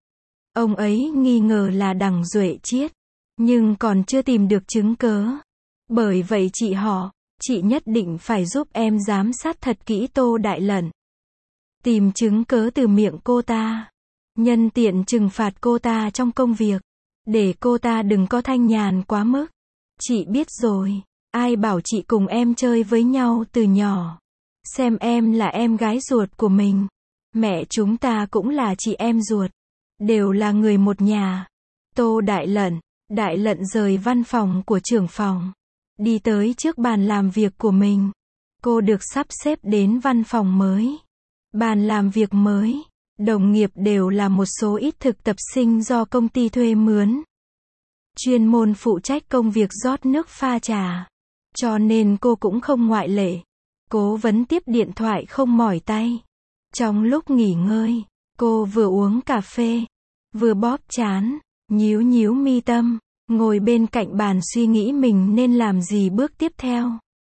Ông ấy nghi ngờ là đằng Duệ Chiết. Nhưng còn chưa tìm được chứng cớ. Bởi vậy chị họ, chị nhất định phải giúp em giám sát thật kỹ Tô Đại Lận. Tìm chứng cớ từ miệng cô ta. Nhân tiện trừng phạt cô ta trong công việc. Để cô ta đừng có thanh nhàn quá mức. Chị biết rồi. Ai bảo chị cùng em chơi với nhau từ nhỏ. Xem em là em gái ruột của mình. Mẹ chúng ta cũng là chị em ruột. Đều là người một nhà. Tô Đại Lận. Đại Lận rời văn phòng của trưởng phòng. Đi tới trước bàn làm việc của mình. Cô được sắp xếp đến văn phòng mới. Bàn làm việc mới. Đồng nghiệp đều là một số ít thực tập sinh do công ty thuê mướn. Chuyên môn phụ trách công việc rót nước pha trà. Cho nên cô cũng không ngoại lệ. Cố vấn tiếp điện thoại không mỏi tay. Trong lúc nghỉ ngơi, cô vừa uống cà phê, vừa bóp trán, nhíu nhíu mi tâm, ngồi bên cạnh bàn suy nghĩ mình nên làm gì bước tiếp theo.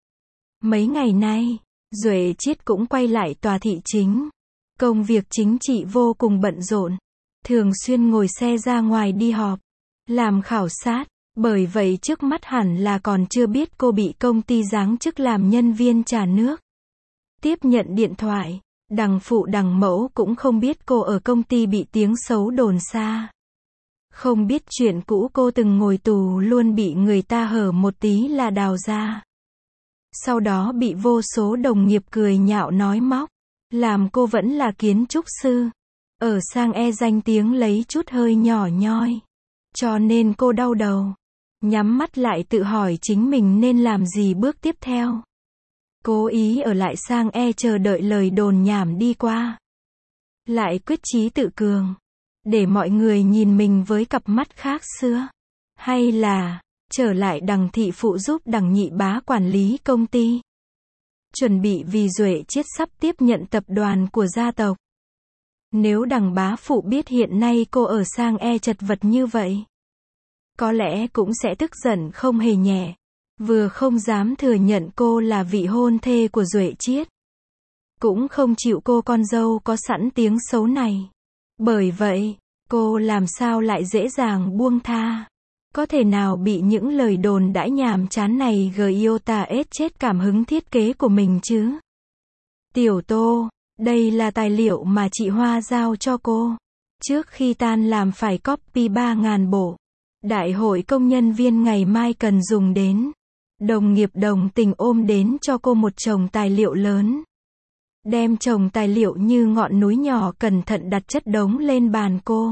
Mấy ngày nay, Duệ Chiết cũng quay lại tòa thị chính. Công việc chính trị vô cùng bận rộn. Thường xuyên ngồi xe ra ngoài đi họp, làm khảo sát. Bởi vậy trước mắt hẳn là còn chưa biết cô bị công ty giáng chức làm nhân viên trà nước. Tiếp nhận điện thoại, đằng phụ đằng mẫu cũng không biết cô ở công ty bị tiếng xấu đồn xa. Không biết chuyện cũ cô từng ngồi tù luôn bị người ta hở một tí là đào ra. Sau đó bị vô số đồng nghiệp cười nhạo nói móc. Làm cô vẫn là kiến trúc sư. Ở sang e danh tiếng lấy chút hơi nhỏ nhoi. Cho nên cô đau đầu. Nhắm mắt lại tự hỏi chính mình nên làm gì bước tiếp theo. Cố ý ở lại sang e chờ đợi lời đồn nhảm đi qua. Lại quyết chí tự cường. Để mọi người nhìn mình với cặp mắt khác xưa. Hay là, trở lại đằng thị phụ giúp đằng nhị bá quản lý công ty. Chuẩn bị vì Duệ Chiết sắp tiếp nhận tập đoàn của gia tộc. Nếu đằng bá phụ biết hiện nay cô ở sang e chật vật như vậy. Có lẽ cũng sẽ tức giận không hề nhẹ. Vừa không dám thừa nhận cô là vị hôn thê của Duệ Chiết. Cũng không chịu cô con dâu có sẵn tiếng xấu này. Bởi vậy, cô làm sao lại dễ dàng buông tha. Có thể nào bị những lời đồn đãi nhàm chán này gây iota ết chết cảm hứng thiết kế của mình chứ? Tiểu Tô, đây là tài liệu mà chị Hoa giao cho cô. Trước khi tan làm phải copy ba nghìn bộ. Đại hội công nhân viên ngày mai cần dùng đến. Đồng nghiệp đồng tình ôm đến cho cô một chồng tài liệu lớn. Đem chồng tài liệu như ngọn núi nhỏ cẩn thận đặt chất đống lên bàn cô.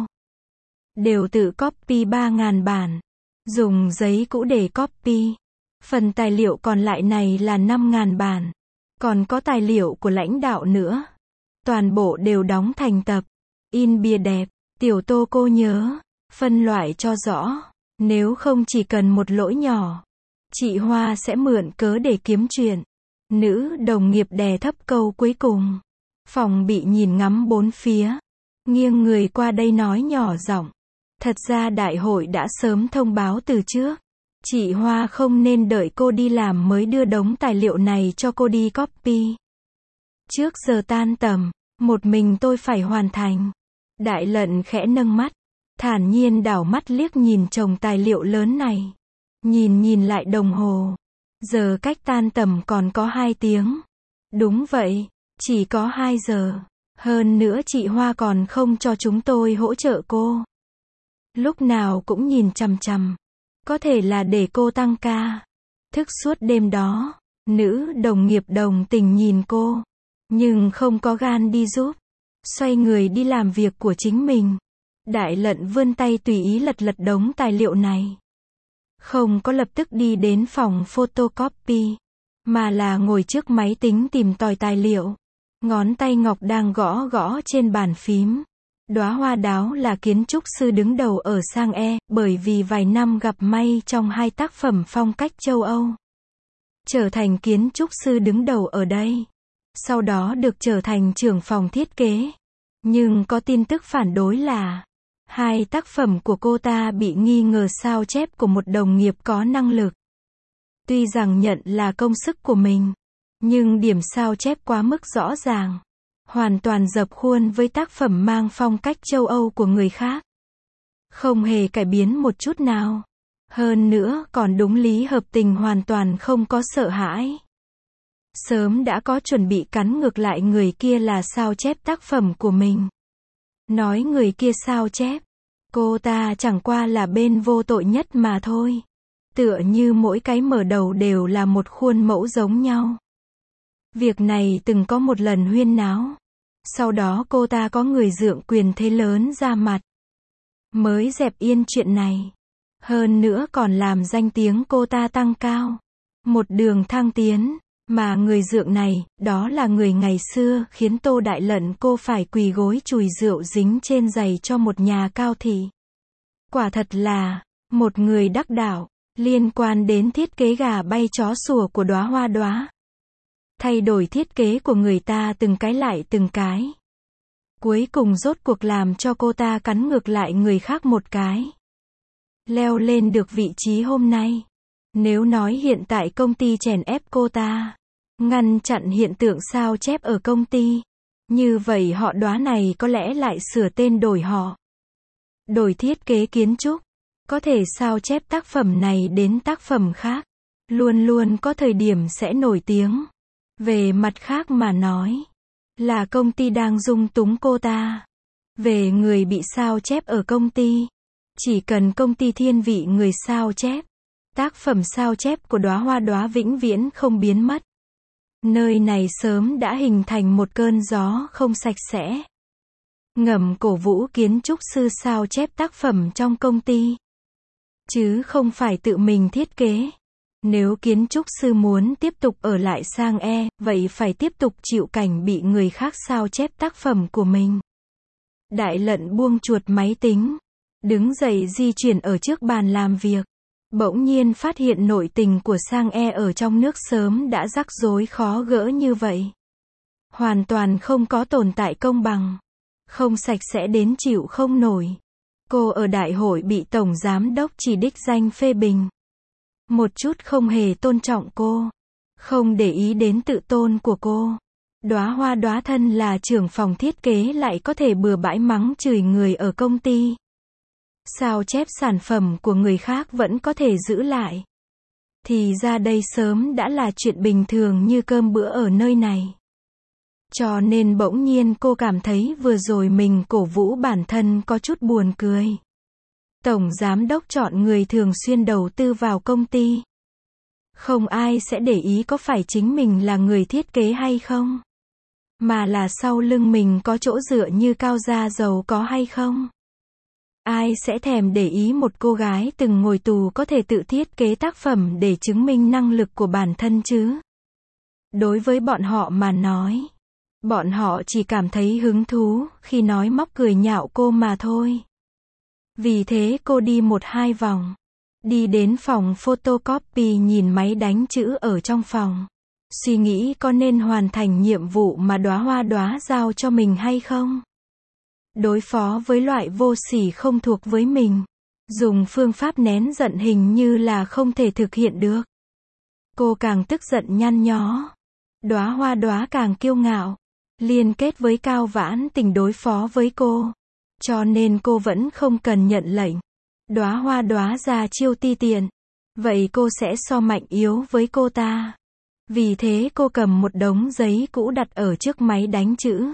Đều tự copy ba nghìn bản. Dùng giấy cũ để copy. Phần tài liệu còn lại này là năm nghìn bản. Còn có tài liệu của lãnh đạo nữa. Toàn bộ đều đóng thành tập. In bìa đẹp. Tiểu Tô cô nhớ. Phân loại cho rõ. Nếu không chỉ cần một lỗi nhỏ. Chị Hoa sẽ mượn cớ để kiếm chuyện. Nữ đồng nghiệp đè thấp câu cuối cùng. Phòng bị nhìn ngắm bốn phía. Nghiêng người qua đây nói nhỏ giọng. Thật ra đại hội đã sớm thông báo từ trước. Chị Hoa không nên đợi cô đi làm mới đưa đống tài liệu này cho cô đi copy. Trước giờ tan tầm, một mình tôi phải hoàn thành. Đại Lận khẽ nâng mắt. Thản nhiên đảo mắt liếc nhìn chồng tài liệu lớn này. Nhìn nhìn lại đồng hồ. Giờ cách tan tầm còn có hai tiếng. Đúng vậy, chỉ có hai giờ. Hơn nữa chị Hoa còn không cho chúng tôi hỗ trợ cô. Lúc nào cũng nhìn chằm chằm. Có thể là để cô tăng ca. Thức suốt đêm đó. Nữ đồng nghiệp đồng tình nhìn cô. Nhưng không có gan đi giúp. Xoay người đi làm việc của chính mình. Đại Lận vươn tay tùy ý lật lật đống tài liệu này. Không có lập tức đi đến phòng photocopy. Mà là ngồi trước máy tính tìm tòi tài liệu. Ngón tay ngọc đang gõ gõ trên bàn phím. Đóa hoa đáo là kiến trúc sư đứng đầu ở Sang E, bởi vì vài năm gặp may trong hai tác phẩm phong cách châu Âu. Trở thành kiến trúc sư đứng đầu ở đây. Sau đó được trở thành trưởng phòng thiết kế. Nhưng có tin tức phản đối là hai tác phẩm của cô ta bị nghi ngờ sao chép của một đồng nghiệp có năng lực. Tuy rằng nhận là công sức của mình, nhưng điểm sao chép quá mức rõ ràng. Hoàn toàn dập khuôn với tác phẩm mang phong cách châu Âu của người khác. Không hề cải biến một chút nào. Hơn nữa còn đúng lý hợp tình, hoàn toàn không có sợ hãi. Sớm đã có chuẩn bị cắn ngược lại người kia là sao chép tác phẩm của mình. Nói người kia sao chép. Cô ta chẳng qua là bên vô tội nhất mà thôi. Tựa như mỗi cái mở đầu đều là một khuôn mẫu giống nhau. Việc này từng có một lần huyên náo. Sau đó cô ta có người dượng quyền thế lớn ra mặt. Mới dẹp yên chuyện này. Hơn nữa còn làm danh tiếng cô ta tăng cao. Một đường thăng tiến. Mà người dượng này, đó là người ngày xưa khiến Tô Đại Lận cô phải quỳ gối chùi rượu dính trên giày cho một nhà cao thị. Quả thật là một người đắc đạo. Liên quan đến thiết kế gà bay chó sủa của Đóa Hoa Đóa. Thay đổi thiết kế của người ta từng cái lại từng cái. Cuối cùng rốt cuộc làm cho cô ta cắn ngược lại người khác một cái. Leo lên được vị trí hôm nay. Nếu nói hiện tại công ty chèn ép cô ta, ngăn chặn hiện tượng sao chép ở công ty, như vậy họ Đóa này có lẽ lại sửa tên đổi họ. Đổi thiết kế kiến trúc. Có thể sao chép tác phẩm này đến tác phẩm khác. Luôn luôn có thời điểm sẽ nổi tiếng. Về mặt khác mà nói, là công ty đang dung túng cô ta. Về người bị sao chép ở công ty, chỉ cần công ty thiên vị người sao chép, tác phẩm sao chép của Đóa Hoa Đóa vĩnh viễn không biến mất. Nơi này sớm đã hình thành một cơn gió không sạch sẽ. Ngầm cổ vũ kiến trúc sư sao chép tác phẩm trong công ty. Chứ không phải tự mình thiết kế. Nếu kiến trúc sư muốn tiếp tục ở lại Sang E, vậy phải tiếp tục chịu cảnh bị người khác sao chép tác phẩm của mình. Đại Lận buông chuột máy tính. Đứng dậy di chuyển ở trước bàn làm việc. Bỗng nhiên phát hiện nội tình của Sang E ở trong nước sớm đã rắc rối khó gỡ như vậy. Hoàn toàn không có tồn tại công bằng. Không sạch sẽ đến chịu không nổi. Cô ở đại hội bị tổng giám đốc chỉ đích danh phê bình. Một chút không hề tôn trọng cô. Không để ý đến tự tôn của cô. Đóa Hoa Đóa thân là trưởng phòng thiết kế lại có thể bừa bãi mắng chửi người ở công ty. Sao chép sản phẩm của người khác vẫn có thể giữ lại. Thì ra đây sớm đã là chuyện bình thường như cơm bữa ở nơi này. Cho nên bỗng nhiên cô cảm thấy vừa rồi mình cổ vũ bản thân có chút buồn cười. Tổng giám đốc chọn người thường xuyên đầu tư vào công ty. Không ai sẽ để ý có phải chính mình là người thiết kế hay không. Mà là sau lưng mình có chỗ dựa như Cao Gia giàu có hay không. Ai sẽ thèm để ý một cô gái từng ngồi tù có thể tự thiết kế tác phẩm để chứng minh năng lực của bản thân chứ. Đối với bọn họ mà nói, bọn họ chỉ cảm thấy hứng thú khi nói móc cười nhạo cô mà thôi. Vì thế cô đi một hai vòng. Đi đến phòng photocopy nhìn máy đánh chữ ở trong phòng. Suy nghĩ có nên hoàn thành nhiệm vụ mà Đóa Hoa Đóa giao cho mình hay không. Đối phó với loại vô sỉ không thuộc với mình. Dùng phương pháp nén giận hình như là không thể thực hiện được. Cô càng tức giận nhăn nhó. Đóa Hoa Đóa càng kiêu ngạo. Liên kết với Cao Vãn Tình đối phó với cô. Cho nên cô vẫn không cần nhận lệnh. Đóa Hoa Đóa ra chiêu ti tiện. vậy cô sẽ so mạnh yếu với cô ta. Vì thế cô cầm một đống giấy cũ đặt ở trước máy đánh chữ.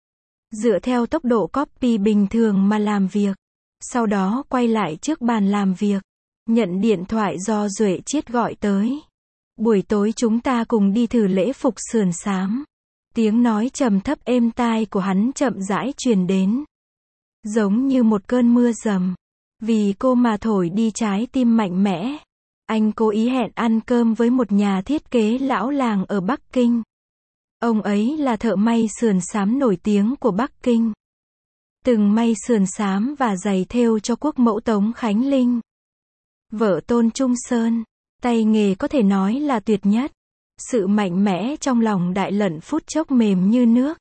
Dựa theo tốc độ copy bình thường mà làm việc. Sau đó quay lại trước bàn làm việc. Nhận điện thoại do Duệ Chiết gọi tới. Buổi tối chúng ta cùng đi thử lễ phục sườn xám. Tiếng nói trầm thấp êm tai của hắn chậm rãi truyền đến. Giống như một cơn mưa rầm. Vì cô mà thổi đi trái tim mạnh mẽ. Anh cố ý hẹn ăn cơm với một nhà thiết kế lão làng ở Bắc Kinh. Ông ấy là thợ may sườn xám nổi tiếng của Bắc Kinh. Từng may sườn xám và giày thêu cho quốc mẫu Tống Khánh Linh. Vợ Tôn Trung Sơn. Tay nghề có thể nói là tuyệt nhất. Sự mạnh mẽ trong lòng Đại Lận phút chốc mềm như nước.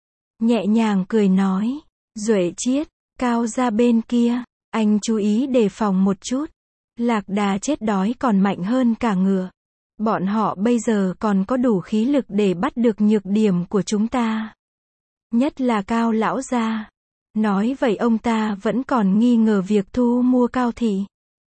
Nhẹ nhàng cười nói. Duệ Chiết, Cao ra bên kia. Anh chú ý đề phòng một chút. Lạc Đà chết đói còn mạnh hơn cả ngựa. Bọn họ bây giờ còn có đủ khí lực để bắt được nhược điểm của chúng ta. Nhất là Cao lão gia. Nói vậy ông ta vẫn còn nghi ngờ việc thu mua Cao thị.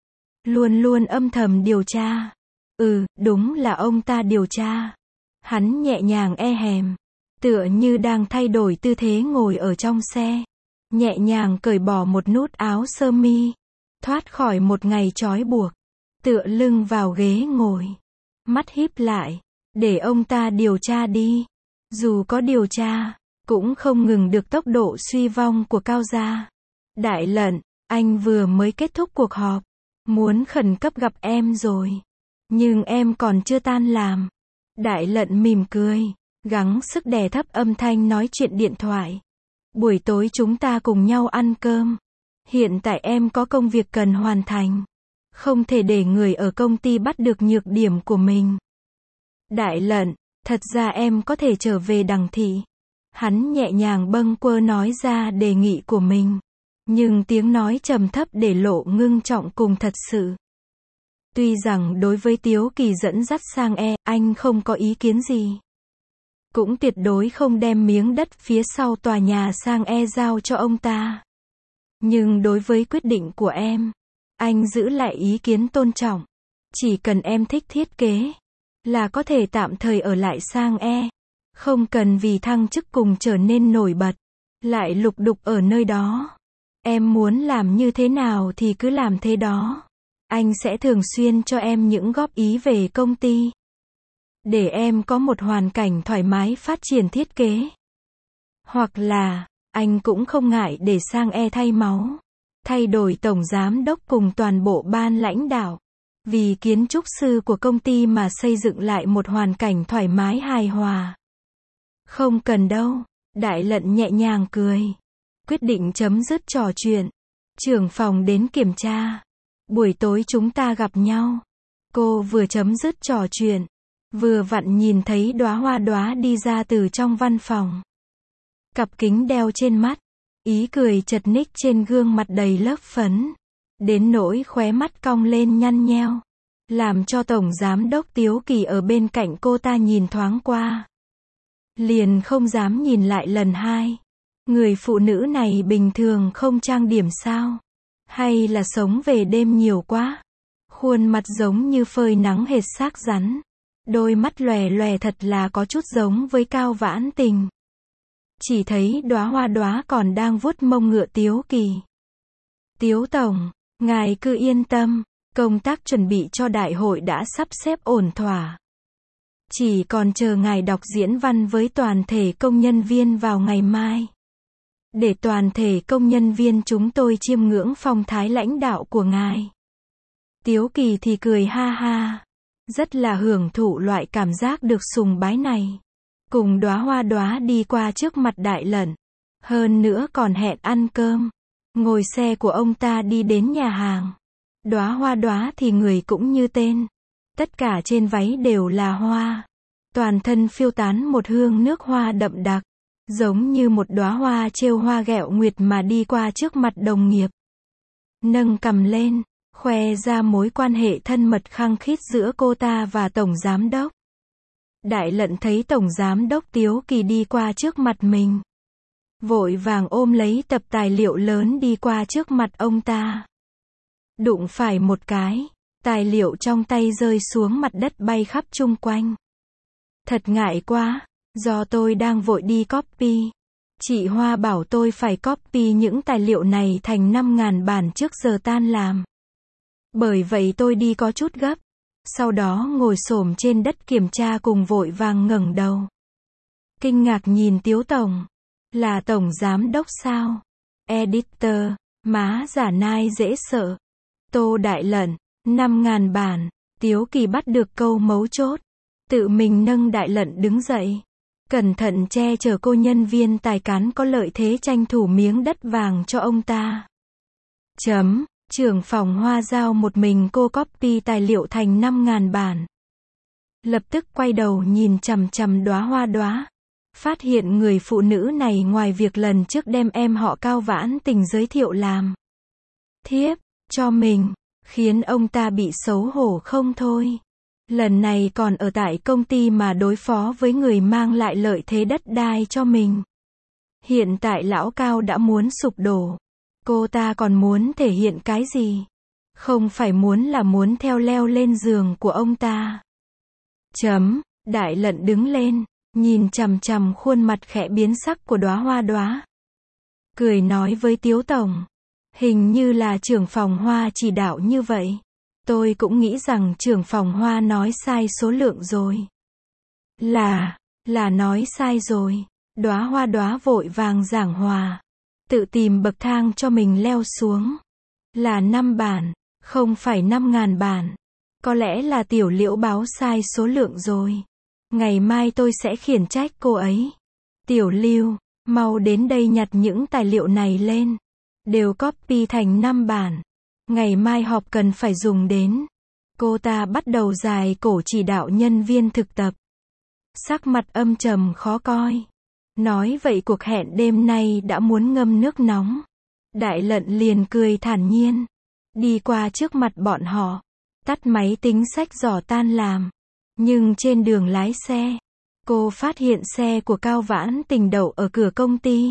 Luôn luôn âm thầm điều tra. Ừ, đúng là ông ta điều tra. Hắn nhẹ nhàng e hèm. Tựa như đang thay đổi tư thế ngồi ở trong xe. Nhẹ nhàng cởi bỏ một nút áo sơ mi. Thoát khỏi một ngày trói buộc. Tựa lưng vào ghế ngồi. Mắt híp lại. Để ông ta điều tra đi. Dù có điều tra, cũng không ngừng được tốc độ suy vong của Cao gia. Đại Lận, anh vừa mới kết thúc cuộc họp. Muốn khẩn cấp gặp em rồi. Nhưng em còn chưa tan làm. Đại Lận mỉm cười. Gắng sức đè thấp âm thanh nói chuyện điện thoại. Buổi tối chúng ta cùng nhau ăn cơm. Hiện tại em có công việc cần hoàn thành. Không thể để người ở công ty bắt được nhược điểm của mình. Đại Lận, thật ra em có thể trở về Đằng thị. Hắn nhẹ nhàng bâng quơ nói ra đề nghị của mình. Nhưng tiếng nói trầm thấp để lộ ngưng trọng cùng thật sự. Tuy rằng đối với Tiếu Kỳ dẫn dắt sang E, anh không có ý kiến gì. Cũng tuyệt đối không đem miếng đất phía sau tòa nhà sang E giao cho ông ta. Nhưng đối với quyết định của em, anh giữ lại ý kiến tôn trọng. Chỉ cần em thích thiết kế, là có thể tạm thời ở lại sang E. Không cần vì thăng chức cùng trở nên nổi bật, lại lục đục ở nơi đó. Em muốn làm như thế nào thì cứ làm thế đó. Anh sẽ thường xuyên cho em những góp ý về công ty. Để em có một hoàn cảnh thoải mái phát triển thiết kế. Hoặc là, anh cũng không ngại để sang E thay máu. Thay đổi tổng giám đốc cùng toàn bộ ban lãnh đạo. Vì kiến trúc sư của công ty mà xây dựng lại một hoàn cảnh thoải mái hài hòa. Không cần đâu. Đại Lận nhẹ nhàng cười. Quyết định chấm dứt trò chuyện. Trưởng phòng đến kiểm tra. Buổi tối chúng ta gặp nhau. Cô vừa chấm dứt trò chuyện. Vừa vặn nhìn thấy đóa hoa đóa đi ra từ trong văn phòng. Cặp kính đeo trên mắt. Ý cười chật ních trên gương mặt đầy lớp phấn. Đến nỗi khóe mắt cong lên nhăn nheo. Làm cho Tổng Giám đốc Tiếu Kỳ ở bên cạnh cô ta nhìn thoáng qua. Liền không dám nhìn lại lần hai. Người phụ nữ này bình thường không trang điểm sao? Hay là sống về đêm nhiều quá? Khuôn mặt giống như phơi nắng hệt xác rắn. Đôi mắt lòe lòe thật là có chút giống với Cao Vãn Tình. Chỉ thấy đóa hoa đóa còn đang vuốt mông ngựa Tiếu Kỳ. Tiếu Tổng, ngài cứ yên tâm, công tác chuẩn bị cho đại hội đã sắp xếp ổn thỏa. Chỉ còn chờ ngài đọc diễn văn với toàn thể công nhân viên vào ngày mai. Để toàn thể công nhân viên chúng tôi chiêm ngưỡng phong thái lãnh đạo của ngài. Tiếu Kỳ thì cười ha ha. Rất là hưởng thụ loại cảm giác được sùng bái này. Cùng đóa hoa đóa đi qua trước mặt Đại Lận. Hơn nữa còn hẹn ăn cơm. Ngồi xe của ông ta đi đến nhà hàng. Đóa hoa đóa thì người cũng như tên. Tất cả trên váy đều là hoa. Toàn thân phiêu tán một hương nước hoa đậm đặc. Giống như một đóa hoa trêu hoa ghẹo nguyệt mà đi qua trước mặt đồng nghiệp. Nâng cằm lên, khoe ra mối quan hệ thân mật khăng khít giữa cô ta và Tổng Giám đốc. Đại Lận thấy Tổng Giám đốc Tiếu Kỳ đi qua trước mặt mình. Vội vàng ôm lấy tập tài liệu lớn đi qua trước mặt ông ta. Đụng phải một cái. Tài liệu trong tay rơi xuống mặt đất bay khắp chung quanh. Thật ngại quá, do tôi đang vội đi copy. Chị Hoa bảo tôi phải copy những tài liệu này thành năm nghìn bản trước giờ tan làm. Bởi vậy tôi đi có chút gấp. Sau đó ngồi xổm trên đất kiểm tra cùng vội vàng ngẩng đầu. Kinh ngạc nhìn Tiếu Tổng. Là Tổng Giám Đốc sao? Editor, má giả nai dễ sợ. Tô Đại Lận, năm nghìn bản. Tiếu Kỳ bắt được câu mấu chốt. Tự mình nâng Đại Lận đứng dậy. Cẩn thận che chở cô nhân viên tài cán có lợi thế tranh thủ miếng đất vàng cho ông ta. Chấm, trưởng phòng Hoa giao một mình cô copy tài liệu thành năm nghìn bản. Lập tức quay đầu nhìn chằm chằm Đóa Hoa Đóa. Phát hiện người phụ nữ này ngoài việc lần trước đem em họ Cao Vãn Tình giới thiệu làm thiếp cho mình, khiến ông ta bị xấu hổ không thôi. Lần này còn ở tại công ty mà đối phó với người mang lại lợi thế đất đai cho mình. Hiện tại lão Cao đã muốn sụp đổ. Cô ta còn muốn thể hiện cái gì? Không phải muốn là muốn theo leo lên giường của ông ta. Chấm, Đại Lận đứng lên, nhìn chằm chằm khuôn mặt khẽ biến sắc của Đóa Hoa Đóa. Cười nói với Tiếu Tổng. Hình như là trưởng phòng Hoa chỉ đạo như vậy. Tôi cũng nghĩ rằng trưởng phòng Hoa nói sai số lượng rồi. Là, là nói sai rồi. Đóa Hoa Đóa vội vàng giảng hòa. Tự tìm bậc thang cho mình leo xuống. Là năm bản, không phải năm nghìn bản. Có lẽ là Tiểu Liễu báo sai số lượng rồi. Ngày mai tôi sẽ khiển trách cô ấy. Tiểu Lưu, mau đến đây nhặt những tài liệu này lên. Đều copy thành năm bản. Ngày mai họp cần phải dùng đến. Cô ta bắt đầu dài cổ chỉ đạo nhân viên thực tập. Sắc mặt âm trầm khó coi. Nói vậy cuộc hẹn đêm nay đã muốn ngâm nước nóng. Đại Lận liền cười thản nhiên. Đi qua trước mặt bọn họ. Tắt máy tính xách giỏ tan làm. Nhưng trên đường lái xe, cô phát hiện xe của Cao Vãn Tình đậu ở cửa công ty.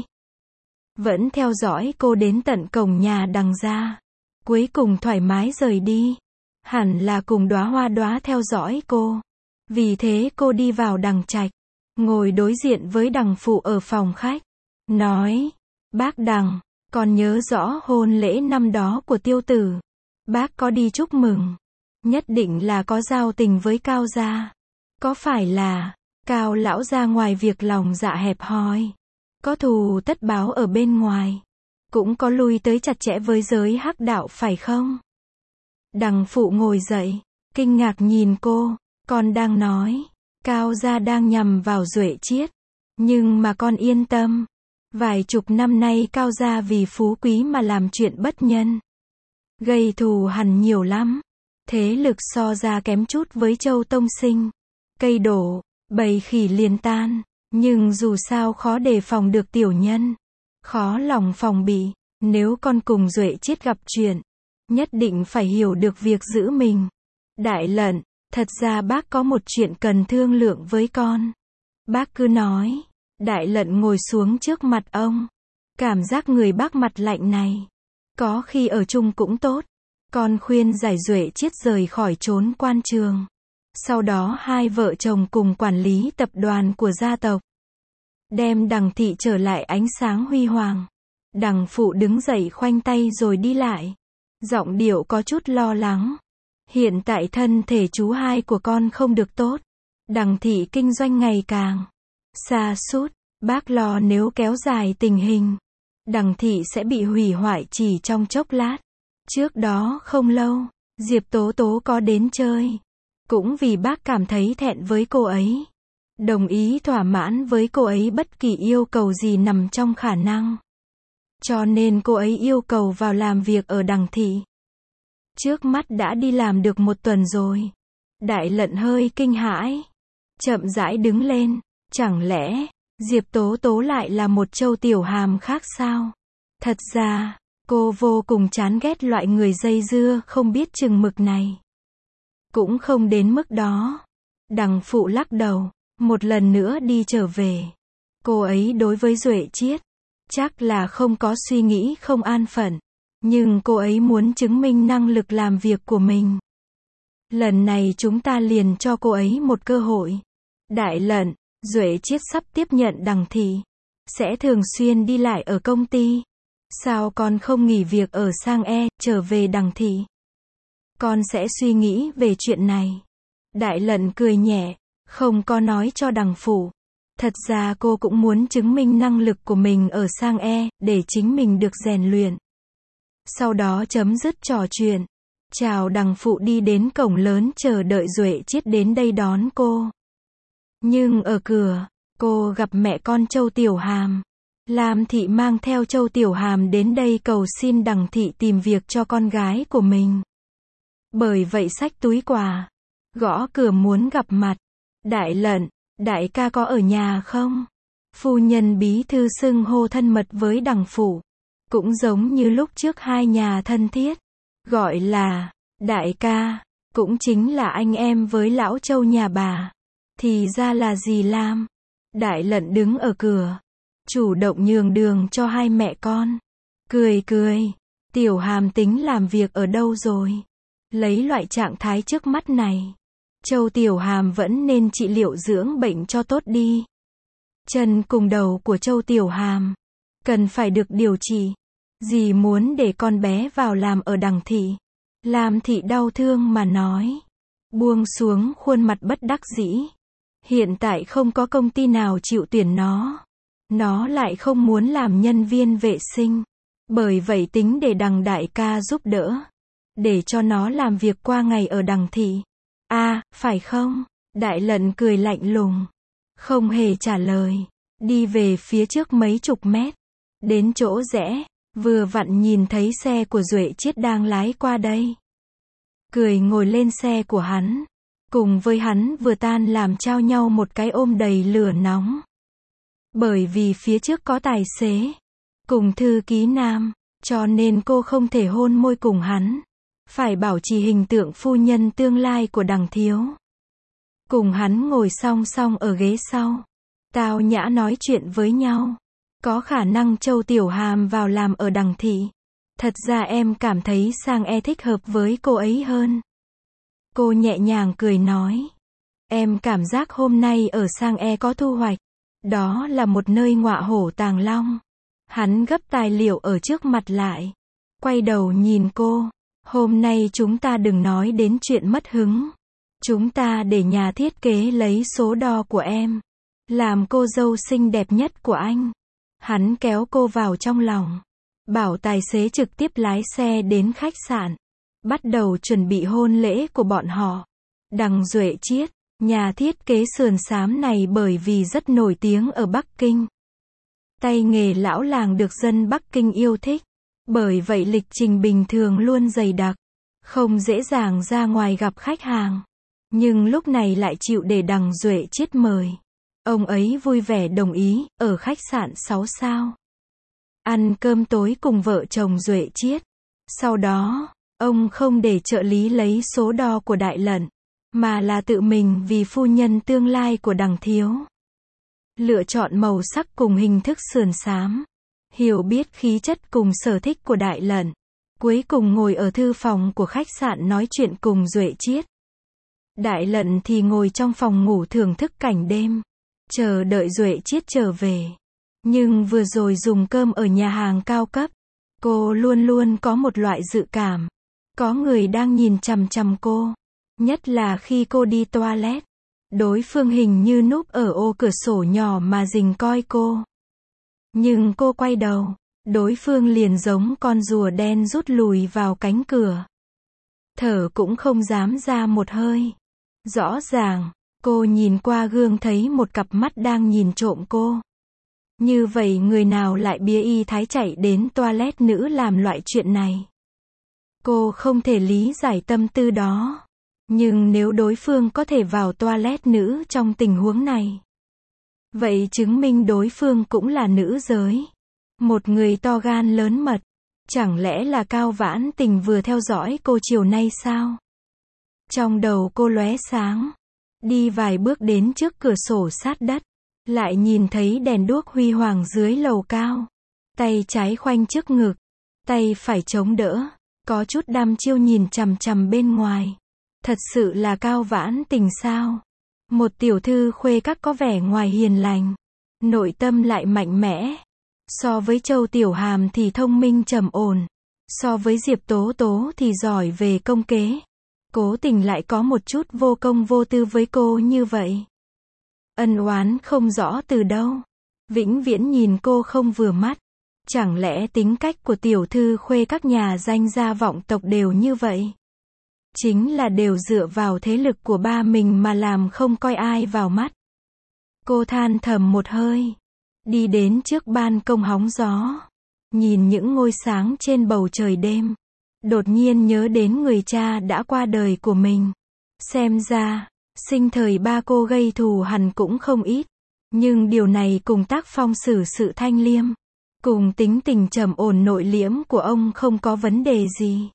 Vẫn theo dõi cô đến tận cổng nhà đằng ra. Cuối cùng thoải mái rời đi. Hẳn là cùng Đóa Hoa Đóa theo dõi cô. Vì thế cô đi vào Đằng Trạch. Ngồi đối diện với Đằng Phụ ở phòng khách. Nói, bác Đằng, còn nhớ rõ hôn lễ năm đó của Tiêu Tử. Bác có đi chúc mừng. Nhất định là có giao tình với Cao gia. Có phải là, Cao lão gia ngoài việc lòng dạ hẹp hòi, có thù tất báo ở bên ngoài, cũng có lui tới chặt chẽ với giới hắc đạo phải không? Đằng Phụ ngồi dậy, kinh ngạc nhìn cô, con đang nói, Cao gia đang nhằm vào Duệ Chiết. Nhưng mà con yên tâm, vài chục năm nay Cao gia vì phú quý mà làm chuyện bất nhân. Gây thù hằn nhiều lắm. Thế lực so ra kém chút với Châu Tông Sinh. Cây đổ, bầy khỉ liền tan. Nhưng dù sao khó đề phòng được tiểu nhân. Khó lòng phòng bị. Nếu con cùng Duệ Chiết gặp chuyện, nhất định phải hiểu được việc giữ mình. Đại Lận, thật ra bác có một chuyện cần thương lượng với con. Bác cứ nói. Đại Lận ngồi xuống trước mặt ông. Cảm giác người bác mặt lạnh này. Có khi ở chung cũng tốt. Con khuyên giải Duệ Chiết rời khỏi trốn quan trường. Sau đó hai vợ chồng cùng quản lý tập đoàn của gia tộc. Đem Đằng thị trở lại ánh sáng huy hoàng. Đằng Phụ đứng dậy khoanh tay rồi đi lại. Giọng điệu có chút lo lắng. Hiện tại thân thể chú hai của con không được tốt. Đằng thị kinh doanh ngày càng sa sút. Bác lo nếu kéo dài tình hình, Đằng thị sẽ bị hủy hoại chỉ trong chốc lát. Trước đó không lâu, Diệp Tố Tố có đến chơi. Cũng vì bác cảm thấy thẹn với cô ấy. Đồng ý thỏa mãn với cô ấy bất kỳ yêu cầu gì nằm trong khả năng. Cho nên cô ấy yêu cầu vào làm việc ở Đằng thị. Trước mắt đã đi làm được một tuần rồi. Đại Lận hơi kinh hãi. Chậm rãi đứng lên. Chẳng lẽ, Diệp Tố Tố lại là một Châu Tiểu Hàm khác sao? Thật ra, cô vô cùng chán ghét loại người dây dưa không biết chừng mực này. Cũng không đến mức đó. Đằng Phụ lắc đầu, một lần nữa đi trở về. Cô ấy đối với Duệ Chiết, chắc là không có suy nghĩ không an phận. Nhưng cô ấy muốn chứng minh năng lực làm việc của mình. Lần này chúng ta liền cho cô ấy một cơ hội. Đại Lận, Duệ Chiết sắp tiếp nhận Đằng Thị. Sẽ thường xuyên đi lại ở công ty. Sao con không nghỉ việc ở Sang E, trở về Đằng Thị? Con sẽ suy nghĩ về chuyện này. Đại Lận cười nhẹ, không có nói cho Đằng Phủ. Thật ra cô cũng muốn chứng minh năng lực của mình ở Sang E, để chính mình được rèn luyện. Sau đó chấm dứt trò chuyện. Chào Đằng Phụ đi đến cổng lớn chờ đợi Duệ Chiết đến đây đón cô. Nhưng ở cửa, cô gặp mẹ con Châu Tiểu Hàm. Lam Thị mang theo Châu Tiểu Hàm đến đây cầu xin Đằng Thị tìm việc cho con gái của mình. Bởi vậy xách túi quà, gõ cửa muốn gặp mặt. Đại Lận, đại ca có ở nhà không? Phu nhân bí thư xưng hô thân mật với Đằng Phủ. Cũng giống như lúc trước hai nhà thân thiết. Gọi là, đại ca, cũng chính là anh em với lão Châu nhà bà. Thì ra là dì Lam. Đại Lận đứng ở cửa, chủ động nhường đường cho hai mẹ con. Cười cười, Tiểu Hàm tính làm việc ở đâu rồi? Lấy loại trạng thái trước mắt này, Châu Tiểu Hàm vẫn nên trị liệu dưỡng bệnh cho tốt đi. Chân cùng đầu của Châu Tiểu Hàm cần phải được điều trị. Dì muốn để con bé vào làm ở Đằng Thị. Lam Thị đau thương mà nói. Buông xuống khuôn mặt bất đắc dĩ. Hiện tại không có công ty nào chịu tuyển nó. Nó lại không muốn làm nhân viên vệ sinh. Bởi vậy tính để Đằng đại ca giúp đỡ. Để cho nó làm việc qua ngày ở Đằng Thị. À, phải không? Đại Lận cười lạnh lùng. Không hề trả lời. Đi về phía trước mấy chục mét. Đến chỗ rẽ, vừa vặn nhìn thấy xe của Duệ Chiết đang lái qua đây. Cười ngồi lên xe của hắn. Cùng với hắn vừa tan làm trao nhau một cái ôm đầy lửa nóng. Bởi vì phía trước có tài xế. Cùng thư ký nam. Cho nên cô không thể hôn môi cùng hắn. Phải bảo trì hình tượng phu nhân tương lai của Đằng thiếu. Cùng hắn ngồi song song ở ghế sau. Tao nhã nói chuyện với nhau. Có khả năng Châu Tiểu Hàm vào làm ở Đằng Thị. Thật ra em cảm thấy Sang E thích hợp với cô ấy hơn. Cô nhẹ nhàng cười nói. Em cảm giác hôm nay ở Sang E có thu hoạch. Đó là một nơi ngọa hổ tàng long. Hắn gấp tài liệu ở trước mặt lại. Quay đầu nhìn cô. Hôm nay chúng ta đừng nói đến chuyện mất hứng. Chúng ta để nhà thiết kế lấy số đo của em. Làm cô dâu xinh đẹp nhất của anh. Hắn kéo cô vào trong lòng. Bảo tài xế trực tiếp lái xe đến khách sạn. Bắt đầu chuẩn bị hôn lễ của bọn họ. Đằng Duệ Chiết, nhà thiết kế sườn xám này bởi vì rất nổi tiếng ở Bắc Kinh. Tay nghề lão làng được dân Bắc Kinh yêu thích. Bởi vậy lịch trình bình thường luôn dày đặc. Không dễ dàng ra ngoài gặp khách hàng. Nhưng lúc này lại chịu để Đằng Duệ Chiết mời. Ông ấy vui vẻ đồng ý, ở khách sạn sáu sao. Ăn cơm tối cùng vợ chồng Duệ Chiết. Sau đó, ông không để trợ lý lấy số đo của Đại Lận, mà là tự mình vì phu nhân tương lai của Đằng thiếu. Lựa chọn màu sắc cùng hình thức sườn xám. Hiểu biết khí chất cùng sở thích của Đại Lận. Cuối cùng ngồi ở thư phòng của khách sạn nói chuyện cùng Duệ Chiết. Đại Lận thì ngồi trong phòng ngủ thưởng thức cảnh đêm. Chờ đợi Duệ Chiết trở về. Nhưng vừa rồi dùng cơm ở nhà hàng cao cấp. Cô luôn luôn có một loại dự cảm. Có người đang nhìn chằm chằm cô. Nhất là khi cô đi toilet. Đối phương hình như núp ở ô cửa sổ nhỏ mà rình coi cô. Nhưng cô quay đầu. Đối phương liền giống con rùa đen rút lùi vào cánh cửa. Thở cũng không dám ra một hơi. Rõ ràng, cô nhìn qua gương thấy một cặp mắt đang nhìn trộm cô. Như vậy người nào lại bía y thái chạy đến toilet nữ làm loại chuyện này? Cô không thể lý giải tâm tư đó. Nhưng nếu đối phương có thể vào toilet nữ trong tình huống này, vậy chứng minh đối phương cũng là nữ giới. Một người to gan lớn mật. Chẳng lẽ là Cao Vãn Tình vừa theo dõi cô chiều nay sao? Trong đầu cô lóe sáng. Đi vài bước đến trước cửa sổ sát đất. Lại nhìn thấy đèn đuốc huy hoàng dưới lầu cao. Tay trái khoanh trước ngực. Tay phải chống đỡ. Có chút đăm chiêu nhìn chằm chằm bên ngoài. Thật sự là Cao Vãn Tình sao? Một tiểu thư khuê các có vẻ ngoài hiền lành, nội tâm lại mạnh mẽ. So với Châu Tiểu Hàm thì thông minh trầm ổn, so với Diệp Tố Tố thì giỏi về công kế. Cố Tình lại có một chút vô công vô tư với cô như vậy. Ân oán không rõ từ đâu, vĩnh viễn nhìn cô không vừa mắt. Chẳng lẽ tính cách của tiểu thư khuê các nhà danh gia vọng tộc đều như vậy? Chính là đều dựa vào thế lực của ba mình mà làm không coi ai vào mắt. Cô than thầm một hơi, đi đến trước ban công hóng gió, nhìn những ngôi sáng trên bầu trời đêm. Đột nhiên nhớ đến người cha đã qua đời của mình. Xem ra, sinh thời ba cô gây thù hằn cũng không ít. Nhưng điều này cùng tác phong xử sự thanh liêm, cùng tính tình trầm ổn nội liễm của ông không có vấn đề gì.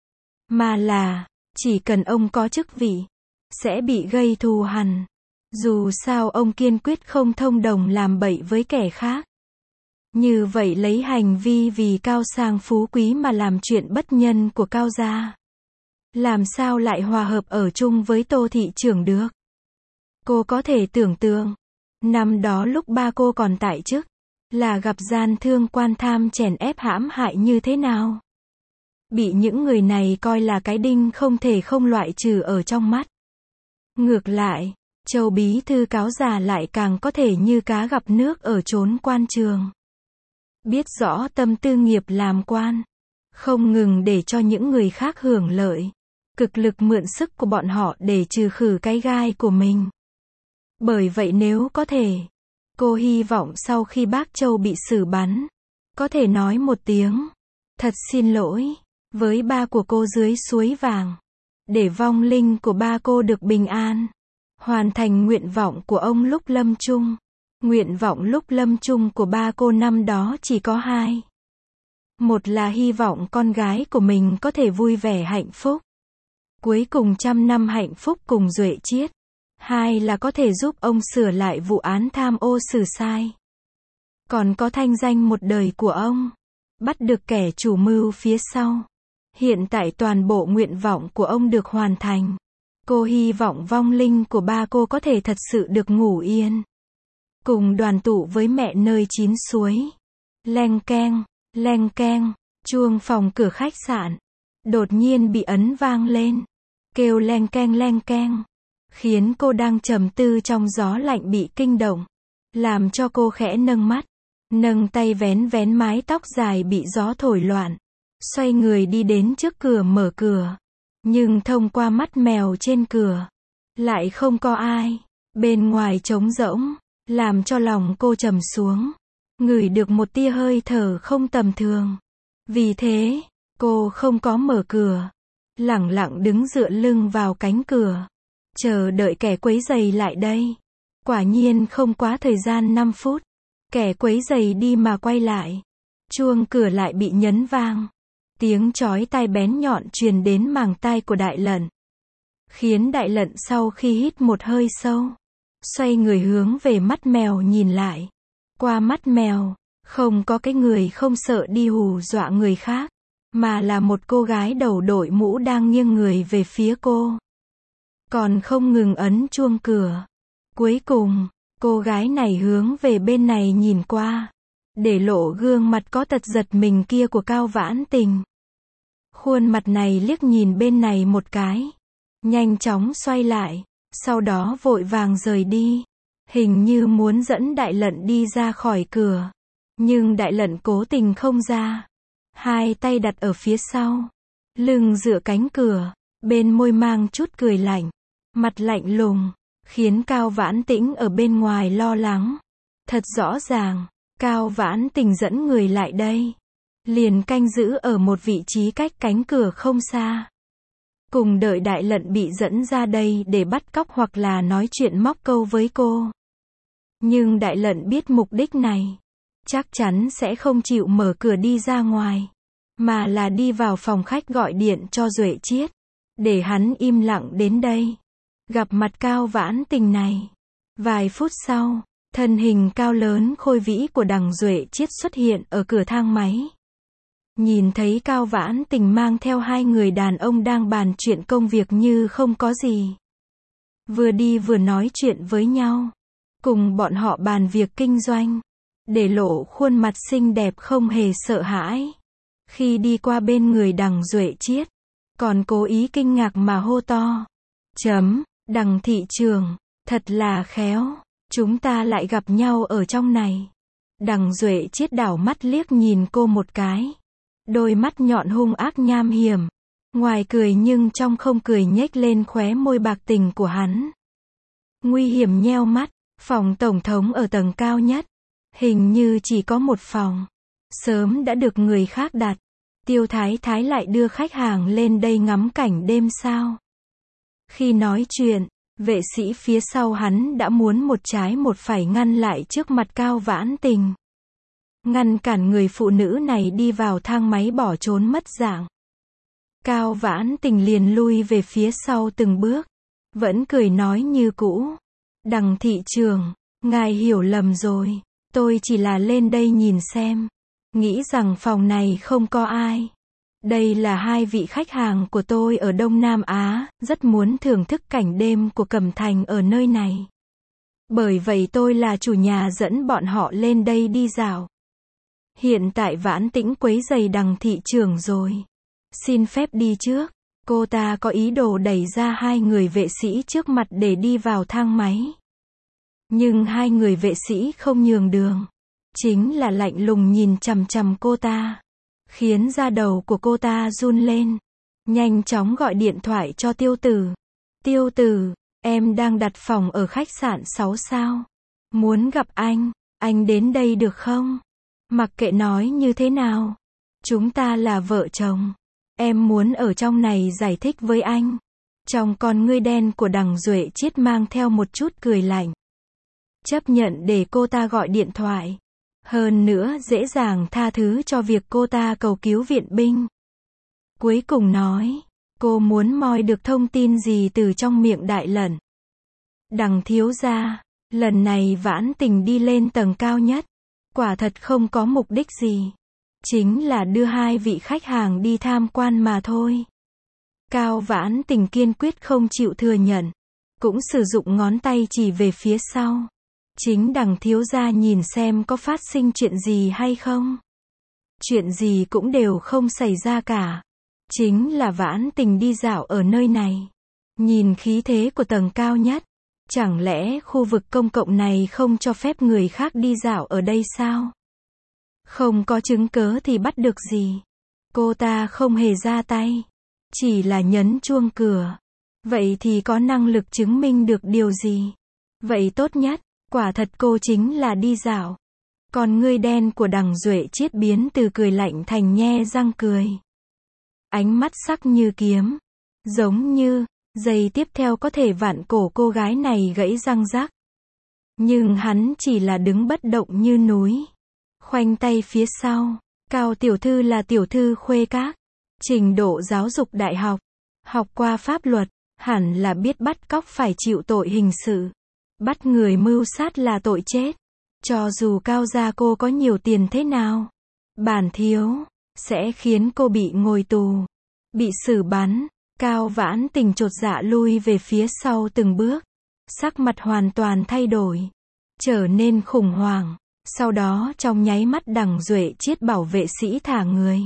Mà là, chỉ cần ông có chức vị, sẽ bị gây thù hằn. Dù sao ông kiên quyết không thông đồng làm bậy với kẻ khác. Như vậy lấy hành vi vì cao sang phú quý mà làm chuyện bất nhân của Cao gia. Làm sao lại hòa hợp ở chung với Tô thị trưởng được? Cô có thể tưởng tượng, năm đó lúc ba cô còn tại chức, là gặp gian thương quan tham chèn ép hãm hại như thế nào? Bị những người này coi là cái đinh không thể không loại trừ ở trong mắt. Ngược lại, Châu bí thư Cáo già lại càng có thể như cá gặp nước ở chốn quan trường. Biết rõ tâm tư nghiệp làm quan, không ngừng để cho những người khác hưởng lợi, cực lực mượn sức của bọn họ để trừ khử cái gai của mình. Bởi vậy nếu có thể, cô hy vọng sau khi bác Châu bị xử bắn, có thể nói một tiếng, thật xin lỗi, với ba của cô dưới suối vàng, để vong linh của ba cô được bình an, hoàn thành nguyện vọng của ông lúc lâm chung. Nguyện vọng lúc lâm chung của ba cô năm đó chỉ có hai. Một là hy vọng con gái của mình có thể vui vẻ hạnh phúc, cuối cùng trăm năm hạnh phúc cùng Duệ Chiết. Hai là có thể giúp ông sửa lại vụ án tham ô xử sai. Còn có thanh danh một đời của ông, bắt được kẻ chủ mưu phía sau. Hiện tại toàn bộ nguyện vọng của ông được hoàn thành. Cô hy vọng vong linh của ba cô có thể thật sự được ngủ yên, cùng đoàn tụ với mẹ nơi chín suối. Leng keng, leng keng, chuông phòng cửa khách sạn đột nhiên bị ấn vang lên, kêu leng keng leng keng, khiến cô đang trầm tư trong gió lạnh bị kinh động, làm cho cô khẽ nâng mắt, nâng tay vén vén mái tóc dài bị gió thổi loạn, xoay người đi đến trước cửa mở cửa. Nhưng thông qua mắt mèo trên cửa, lại không có ai, bên ngoài trống rỗng, làm cho lòng cô trầm xuống, ngửi được một tia hơi thở không tầm thường. Vì thế, cô không có mở cửa, lẳng lặng đứng dựa lưng vào cánh cửa, chờ đợi kẻ quấy giày lại đây. Quả nhiên không quá thời gian năm phút, kẻ quấy giày đi mà quay lại, chuông cửa lại bị nhấn vang. Tiếng chói tai bén nhọn truyền đến màng tai của Đại Lận, khiến Đại Lận sau khi hít một hơi sâu, xoay người hướng về mắt mèo nhìn lại. Qua mắt mèo, không có cái người không sợ đi hù dọa người khác, mà là một cô gái đầu đội mũ đang nghiêng người về phía cô. Còn không ngừng ấn chuông cửa. Cuối cùng, cô gái này hướng về bên này nhìn qua, để lộ gương mặt có tật giật mình kia của Cao Vãn Tình. Khuôn mặt này liếc nhìn bên này một cái, nhanh chóng xoay lại, sau đó vội vàng rời đi, hình như muốn dẫn Đại Lận đi ra khỏi cửa. Nhưng Đại Lận cố tình không ra, hai tay đặt ở phía sau, lưng dựa cánh cửa, bên môi mang chút cười lạnh, mặt lạnh lùng, khiến Cao Vãn Tĩnh ở bên ngoài lo lắng. Thật rõ ràng, Cao Vãn Tình dẫn người lại đây, liền canh giữ ở một vị trí cách cánh cửa không xa, cùng đợi Đại Lận bị dẫn ra đây để bắt cóc hoặc là nói chuyện móc câu với cô. Nhưng Đại Lận biết mục đích này, chắc chắn sẽ không chịu mở cửa đi ra ngoài, mà là đi vào phòng khách gọi điện cho Duệ Chiết, để hắn im lặng đến đây, gặp mặt Cao Vãn Tình này. Vài phút sau, thân hình cao lớn khôi vĩ của đằng Duệ Chiết xuất hiện ở cửa thang máy. Nhìn thấy Cao Vãn Tình mang theo hai người đàn ông đang bàn chuyện công việc như không có gì. Vừa đi vừa nói chuyện với nhau. Cùng bọn họ bàn việc kinh doanh. Để lộ khuôn mặt xinh đẹp không hề sợ hãi. Khi đi qua bên người Đằng Duệ Chiết, còn cố ý kinh ngạc mà hô to. Chấm, Đằng thị trường, thật là khéo, chúng ta lại gặp nhau ở trong này. Đằng Duệ Chiết đảo mắt liếc nhìn cô một cái. Đôi mắt nhọn hung ác nham hiểm. Ngoài cười nhưng trong không cười nhếch lên khóe môi bạc tình của hắn. Nguy hiểm nheo mắt, phòng tổng thống ở tầng cao nhất. Hình như chỉ có một phòng. Sớm đã được người khác đặt. Tiêu Thái Thái lại đưa khách hàng lên đây ngắm cảnh đêm sao. Khi nói chuyện, vệ sĩ phía sau hắn đã muốn một trái một phải ngăn lại trước mặt Cao Vãn Tình. Ngăn cản người phụ nữ này đi vào thang máy bỏ trốn mất dạng. Cao Vãn Tình liền lui về phía sau từng bước. Vẫn cười nói như cũ. Đằng thị trường, ngài hiểu lầm rồi. Tôi chỉ là lên đây nhìn xem. Nghĩ rằng phòng này không có ai. Đây là hai vị khách hàng của tôi ở Đông Nam Á, rất muốn thưởng thức cảnh đêm của Cẩm Thành ở nơi này. Bởi vậy tôi là chủ nhà dẫn bọn họ lên đây đi dạo. Hiện tại Vãn Tĩnh quấy rầy Đằng thị trường rồi. Xin phép đi trước. Cô ta có ý đồ đẩy ra hai người vệ sĩ trước mặt để đi vào thang máy. Nhưng hai người vệ sĩ không nhường đường. Chính là lạnh lùng nhìn chằm chằm cô ta. Khiến da đầu của cô ta run lên. Nhanh chóng gọi điện thoại cho Tiêu Tử. Tiêu Tử, em đang đặt phòng ở khách sạn sáu sao. Muốn gặp anh, anh đến đây được không? Mặc kệ nói như thế nào. Chúng ta là vợ chồng. Em muốn ở trong này giải thích với anh. Trong con ngươi đen của Đằng Duệ Chiết mang theo một chút cười lạnh. Chấp nhận để cô ta gọi điện thoại. Hơn nữa dễ dàng tha thứ cho việc cô ta cầu cứu viện binh. Cuối cùng nói, cô muốn moi được thông tin gì từ trong miệng Đại Lẩn. Đằng thiếu gia, lần này Vãn Tình đi lên tầng cao nhất. Quả thật không có mục đích gì. Chính là đưa hai vị khách hàng đi tham quan mà thôi. Cao Vãn Tình kiên quyết không chịu thừa nhận. Cũng sử dụng ngón tay chỉ về phía sau. Chính Đằng thiếu gia nhìn xem có phát sinh chuyện gì hay không. Chuyện gì cũng đều không xảy ra cả. Chính là Vãn Tình đi dạo ở nơi này. Nhìn khí thế của tầng cao nhất. Chẳng lẽ khu vực công cộng này không cho phép người khác đi dạo ở đây sao? Không có chứng cớ thì bắt được gì. Cô ta không hề ra tay. Chỉ là nhấn chuông cửa. Vậy thì có năng lực chứng minh được điều gì? Vậy tốt nhất, quả thật cô chính là đi dạo. Còn ngươi đen của Đằng Duệ Chiết biến từ cười lạnh thành nhe răng cười. Ánh mắt sắc như kiếm. Giống như, giây tiếp theo có thể vặn cổ cô gái này gãy răng rắc. Nhưng hắn chỉ là đứng bất động như núi. Khoanh tay phía sau. Cao tiểu thư là tiểu thư khuê các. Trình độ giáo dục đại học. Học qua pháp luật. Hẳn là biết bắt cóc phải chịu tội hình sự. Bắt người mưu sát là tội chết. Cho dù Cao gia cô có nhiều tiền thế nào. Bản thiếu. Sẽ khiến cô bị ngồi tù. Bị xử bắn. Cao Vãn Tình chột dạ lui về phía sau từng bước. Sắc mặt hoàn toàn thay đổi. Trở nên khủng hoảng. Sau đó trong nháy mắt Đằng Duệ Chiết bảo vệ sĩ thả người.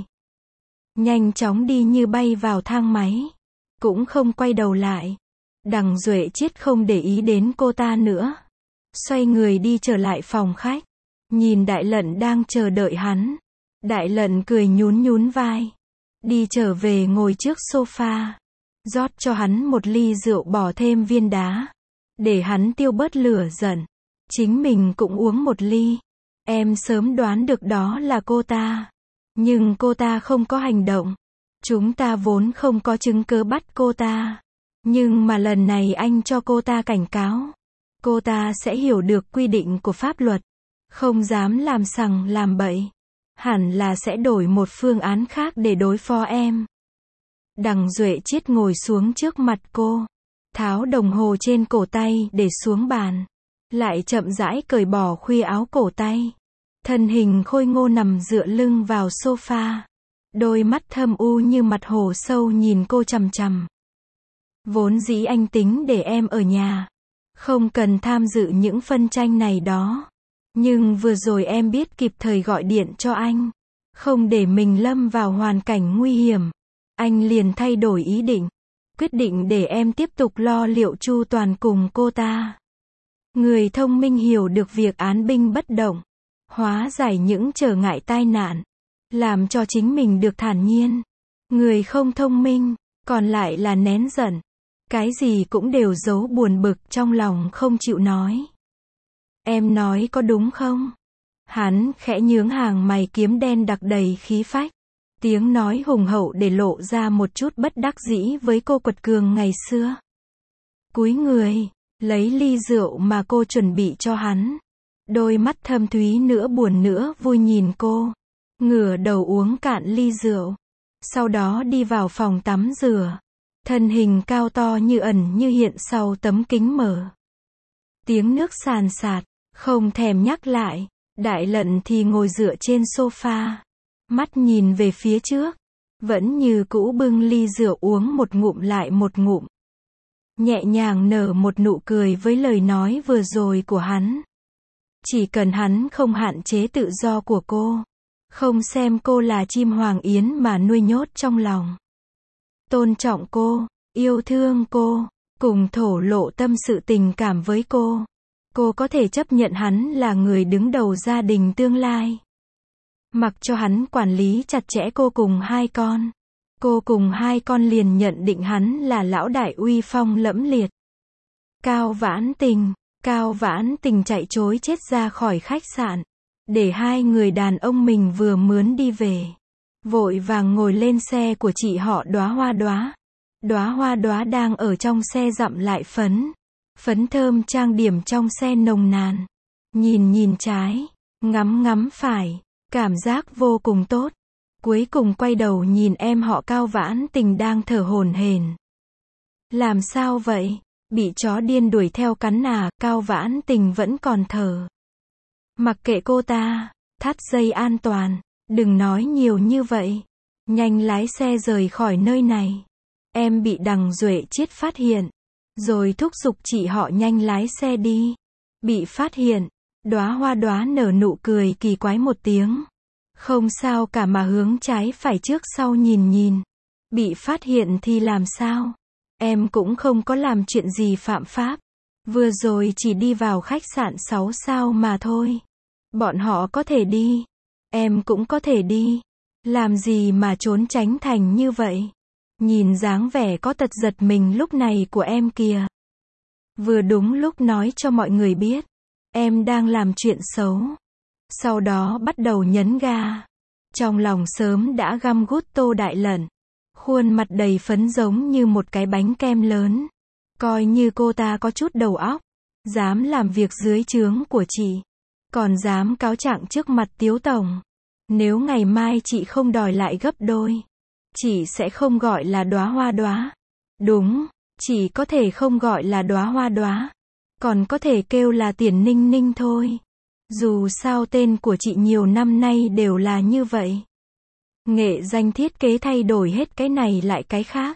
Nhanh chóng đi như bay vào thang máy. Cũng không quay đầu lại. Đằng Duệ Chiết không để ý đến cô ta nữa. Xoay người đi trở lại phòng khách. Nhìn Đại Lận đang chờ đợi hắn. Đại Lận cười nhún nhún vai. Đi trở về ngồi trước sofa. Rót cho hắn một ly rượu bỏ thêm viên đá. Để hắn tiêu bớt lửa giận. Chính mình cũng uống một ly. Em sớm đoán được đó là cô ta. Nhưng cô ta không có hành động. Chúng ta vốn không có chứng cứ bắt cô ta. Nhưng mà lần này anh cho cô ta cảnh cáo. Cô ta sẽ hiểu được quy định của pháp luật. Không dám làm sằng làm bậy. Hẳn là sẽ đổi một phương án khác để đối phó em. Đằng Duệ Chiết ngồi xuống trước mặt cô. Tháo đồng hồ trên cổ tay để xuống bàn. Lại chậm rãi cởi bỏ khuy áo cổ tay. Thân hình khôi ngô nằm dựa lưng vào sofa. Đôi mắt thâm u như mặt hồ sâu nhìn cô chằm chằm. Vốn dĩ anh tính để em ở nhà, không cần tham dự những phân tranh này đó. Nhưng vừa rồi em biết kịp thời gọi điện cho anh, không để mình lâm vào hoàn cảnh nguy hiểm. Anh liền thay đổi ý định, quyết định để em tiếp tục lo liệu chu toàn cùng cô ta. Người thông minh hiểu được việc án binh bất động, hóa giải những trở ngại tai nạn, làm cho chính mình được thản nhiên. Người không thông minh, còn lại là nén giận. Cái gì cũng đều giấu buồn bực trong lòng không chịu nói. Em nói có đúng không? Hắn khẽ nhướng hàng mày kiếm đen đặc đầy khí phách. Tiếng nói hùng hậu để lộ ra một chút bất đắc dĩ với cô quật cường ngày xưa. Cúi người, lấy ly rượu mà cô chuẩn bị cho hắn. Đôi mắt thâm thúy nữa buồn nữa vui nhìn cô. Ngửa đầu uống cạn ly rượu. Sau đó đi vào phòng tắm rửa. Thân hình cao to như ẩn như hiện sau tấm kính mở. Tiếng nước sàn sạt, không thèm nhắc lại. Đại Lận thì ngồi dựa trên sofa. Mắt nhìn về phía trước. Vẫn như cũ bưng ly rượu uống một ngụm lại một ngụm. Nhẹ nhàng nở một nụ cười với lời nói vừa rồi của hắn. Chỉ cần hắn không hạn chế tự do của cô. Không xem cô là chim hoàng yến mà nuôi nhốt trong lòng. Tôn trọng cô, yêu thương cô, cùng thổ lộ tâm sự tình cảm với cô. Cô có thể chấp nhận hắn là người đứng đầu gia đình tương lai. Mặc cho hắn quản lý chặt chẽ cô cùng hai con. Cô cùng hai con liền nhận định hắn là lão đại uy phong lẫm liệt. Cao Vãn Tình, Cao Vãn Tình chạy trối chết ra khỏi khách sạn. Để hai người đàn ông mình vừa mướn đi về. Vội vàng ngồi lên xe của chị họ Đóa Hoa Đóa. Đóa Hoa Đóa đang ở trong xe dặm lại phấn. Phấn thơm trang điểm trong xe nồng nàn. Nhìn nhìn trái, ngắm ngắm phải, cảm giác vô cùng tốt. Cuối cùng quay đầu nhìn em họ Cao Vãn Tình đang thở hổn hển. Làm sao vậy? Bị chó điên đuổi theo cắn à? Cao Vãn Tình vẫn còn thở. Mặc kệ cô ta, thắt dây an toàn, đừng nói nhiều như vậy. Nhanh lái xe rời khỏi nơi này. Em bị Đằng Duệ Chiết phát hiện. Rồi thúc giục chị họ nhanh lái xe đi. Bị phát hiện, Đóa Hoa Đóa nở nụ cười kỳ quái một tiếng. Không sao cả mà hướng trái phải trước sau nhìn nhìn. Bị phát hiện thì làm sao? Em cũng không có làm chuyện gì phạm pháp. Vừa rồi chỉ đi vào khách sạn sáu sao mà thôi. Bọn họ có thể đi. Em cũng có thể đi. Làm gì mà trốn tránh thành như vậy? Nhìn dáng vẻ có tật giật mình lúc này của em kìa. Vừa đúng lúc nói cho mọi người biết. Em đang làm chuyện xấu. Sau đó bắt đầu nhấn ga. Trong lòng sớm đã găm gút Tô Đại Lận. Khuôn mặt đầy phấn giống như một cái bánh kem lớn. Coi như cô ta có chút đầu óc. Dám làm việc dưới trướng của chị. Còn dám cáo trạng trước mặt Tiếu Tổng. Nếu ngày mai chị không đòi lại gấp đôi. Chị sẽ không gọi là Đóa Hoa Đóa. Đúng, chỉ có thể không gọi là Đóa Hoa Đóa. Còn có thể kêu là Tiền Ninh Ninh thôi. Dù sao tên của chị nhiều năm nay đều là như vậy. Nghệ danh thiết kế thay đổi hết cái này lại cái khác.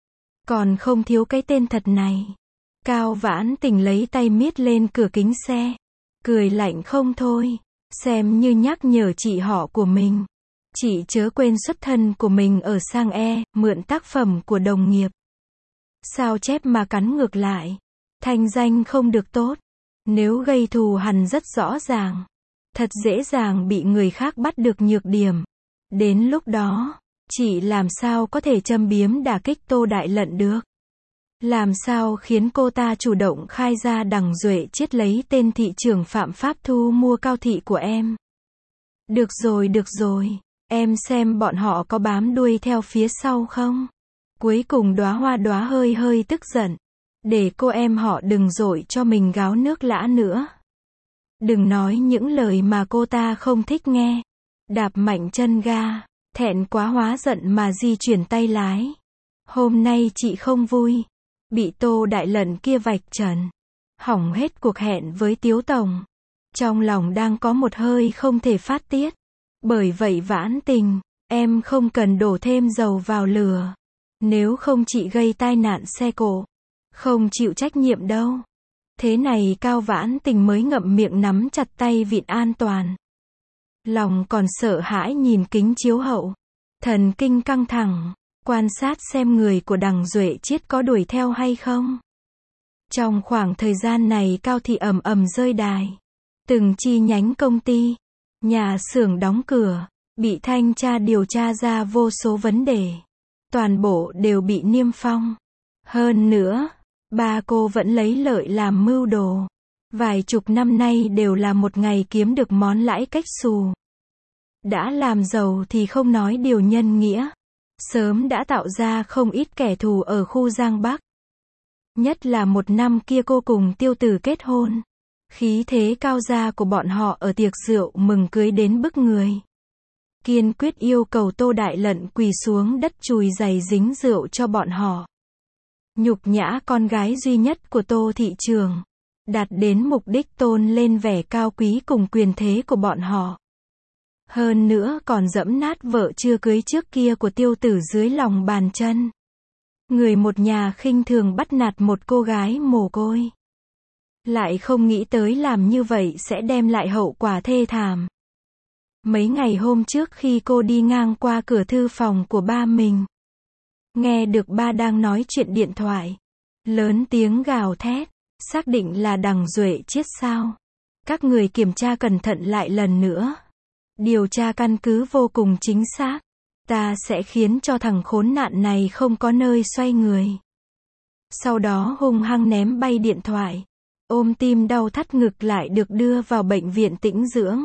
Còn không thiếu cái tên thật này. Cao Vãn Tình lấy tay miết lên cửa kính xe. Cười lạnh không thôi. Xem như nhắc nhở chị họ của mình. Chị chớ quên xuất thân của mình ở sang E, mượn tác phẩm của đồng nghiệp. Sao chép mà cắn ngược lại. Thanh danh không được tốt. Nếu gây thù hằn rất rõ ràng. Thật dễ dàng bị người khác bắt được nhược điểm. Đến lúc đó, chị làm sao có thể châm biếm đả kích Tô Đại Lận được. Làm sao khiến cô ta chủ động khai ra Đằng Duệ Chiết lấy tên thị trưởng phạm pháp thu mua Cao thị của em. Được rồi được rồi, em xem bọn họ có bám đuôi theo phía sau không? Cuối cùng Đóa Hoa Đóa hơi hơi tức giận. Để cô em họ đừng dội cho mình gáo nước lã nữa. Đừng nói những lời mà cô ta không thích nghe. Đạp mạnh chân ga, thẹn quá hóa giận mà di chuyển tay lái. Hôm nay chị không vui. Bị Tô Đại Lận kia vạch trần. Hỏng hết cuộc hẹn với Tiếu Tổng. Trong lòng đang có một hơi không thể phát tiết. Bởi vậy Vãn Tình, Em không cần đổ thêm dầu vào lửa. Nếu không chị gây tai nạn xe cộ. Không chịu trách nhiệm đâu. Thế này Cao Vãn Tình mới ngậm miệng nắm chặt tay vịn an toàn. Lòng còn sợ hãi nhìn kính chiếu hậu. Thần kinh căng thẳng, quan sát xem người của Đằng Duệ Chiết có đuổi theo hay không. Trong khoảng thời gian này Cao thị ầm ầm rơi đài. Từng chi nhánh công ty, nhà xưởng đóng cửa, bị thanh tra điều tra ra vô số vấn đề. Toàn bộ đều bị niêm phong. Hơn nữa, ba cô vẫn lấy lợi làm mưu đồ. Vài chục năm nay đều là một ngày kiếm được món lãi cách xù. Đã làm giàu thì không nói điều nhân nghĩa. Sớm đã tạo ra không ít kẻ thù ở khu Giang Bắc. Nhất là một năm kia cô cùng Tiêu Tử kết hôn. Khí thế cao gia của bọn họ ở tiệc rượu mừng cưới đến bức người. Kiên quyết yêu cầu Tô Đại Lận quỳ xuống đất chùi giày dính rượu cho bọn họ. Nhục nhã con gái duy nhất của Tô thị trường. Đạt đến mục đích tôn lên vẻ cao quý cùng quyền thế của bọn họ. Hơn nữa còn dẫm nát vợ chưa cưới trước kia của Tiêu Tử dưới lòng bàn chân. Người một nhà khinh thường bắt nạt một cô gái mồ côi. Lại không nghĩ tới làm như vậy sẽ đem lại hậu quả thê thảm. Mấy ngày hôm trước khi cô đi ngang qua cửa thư phòng của ba mình. Nghe được ba đang nói chuyện điện thoại. Lớn tiếng gào thét. Xác định là Đằng Duệ Chiết sao? Các người kiểm tra cẩn thận lại lần nữa. Điều tra căn cứ vô cùng chính xác. Ta sẽ khiến cho thằng khốn nạn này không có nơi xoay người. Sau đó hung hăng ném bay điện thoại. Ôm tim đau thắt ngực lại được đưa vào bệnh viện tĩnh dưỡng.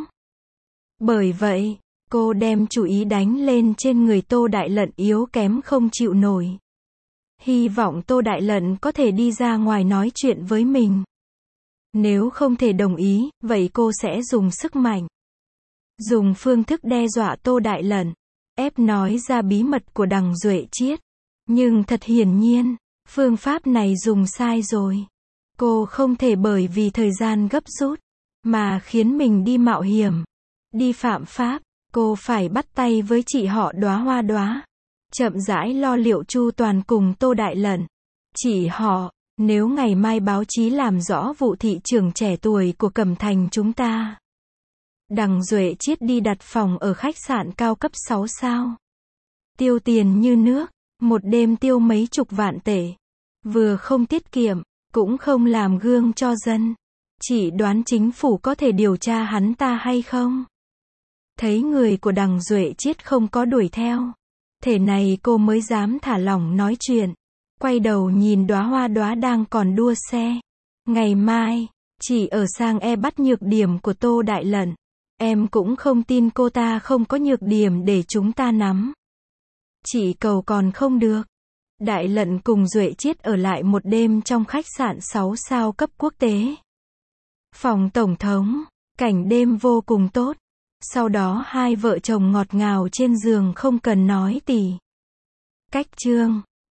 Bởi vậy, cô đem chủ ý đánh lên trên người Tô Đại Lận yếu kém không chịu nổi. Hy vọng Tô Đại Lận có thể đi ra ngoài nói chuyện với mình. Nếu không thể đồng ý, vậy cô sẽ dùng sức mạnh. Dùng phương thức đe dọa Tô Đại Lận. Ép nói ra bí mật của Đằng Duệ Chiết. Nhưng thật hiển nhiên, phương pháp này dùng sai rồi. Cô không thể bởi vì thời gian gấp rút, mà khiến mình đi mạo hiểm. Đi phạm pháp, cô phải bắt tay với chị họ Đóa Hoa Đóa. Chậm rãi lo liệu chu toàn cùng Tô Đại Lận. Chị họ, nếu ngày mai báo chí làm rõ vụ thị trưởng trẻ tuổi của Cẩm Thành chúng ta. Đằng Duệ Chiết đi đặt phòng ở khách sạn cao cấp sáu sao. Tiêu tiền như nước, một đêm tiêu mấy chục vạn tệ. Vừa không tiết kiệm, cũng không làm gương cho dân. Chị đoán chính phủ có thể điều tra hắn ta hay không? Thấy người của Đằng Duệ Chiết không có đuổi theo. Thế này cô mới dám thả lỏng nói chuyện. Quay đầu nhìn Đóa Hoa Đóa đang còn đua xe. Ngày mai, chị ở sang e bắt nhược điểm của Tô Đại Lận. Em cũng không tin cô ta không có nhược điểm để chúng ta nắm. Chị cầu còn không được. Đại Lận cùng Duệ Chiết ở lại một đêm trong khách sạn sáu sao cấp quốc tế. Phòng tổng thống, cảnh đêm vô cùng tốt. Sau đó hai vợ chồng ngọt ngào trên giường không cần nói tỉ. Cách chương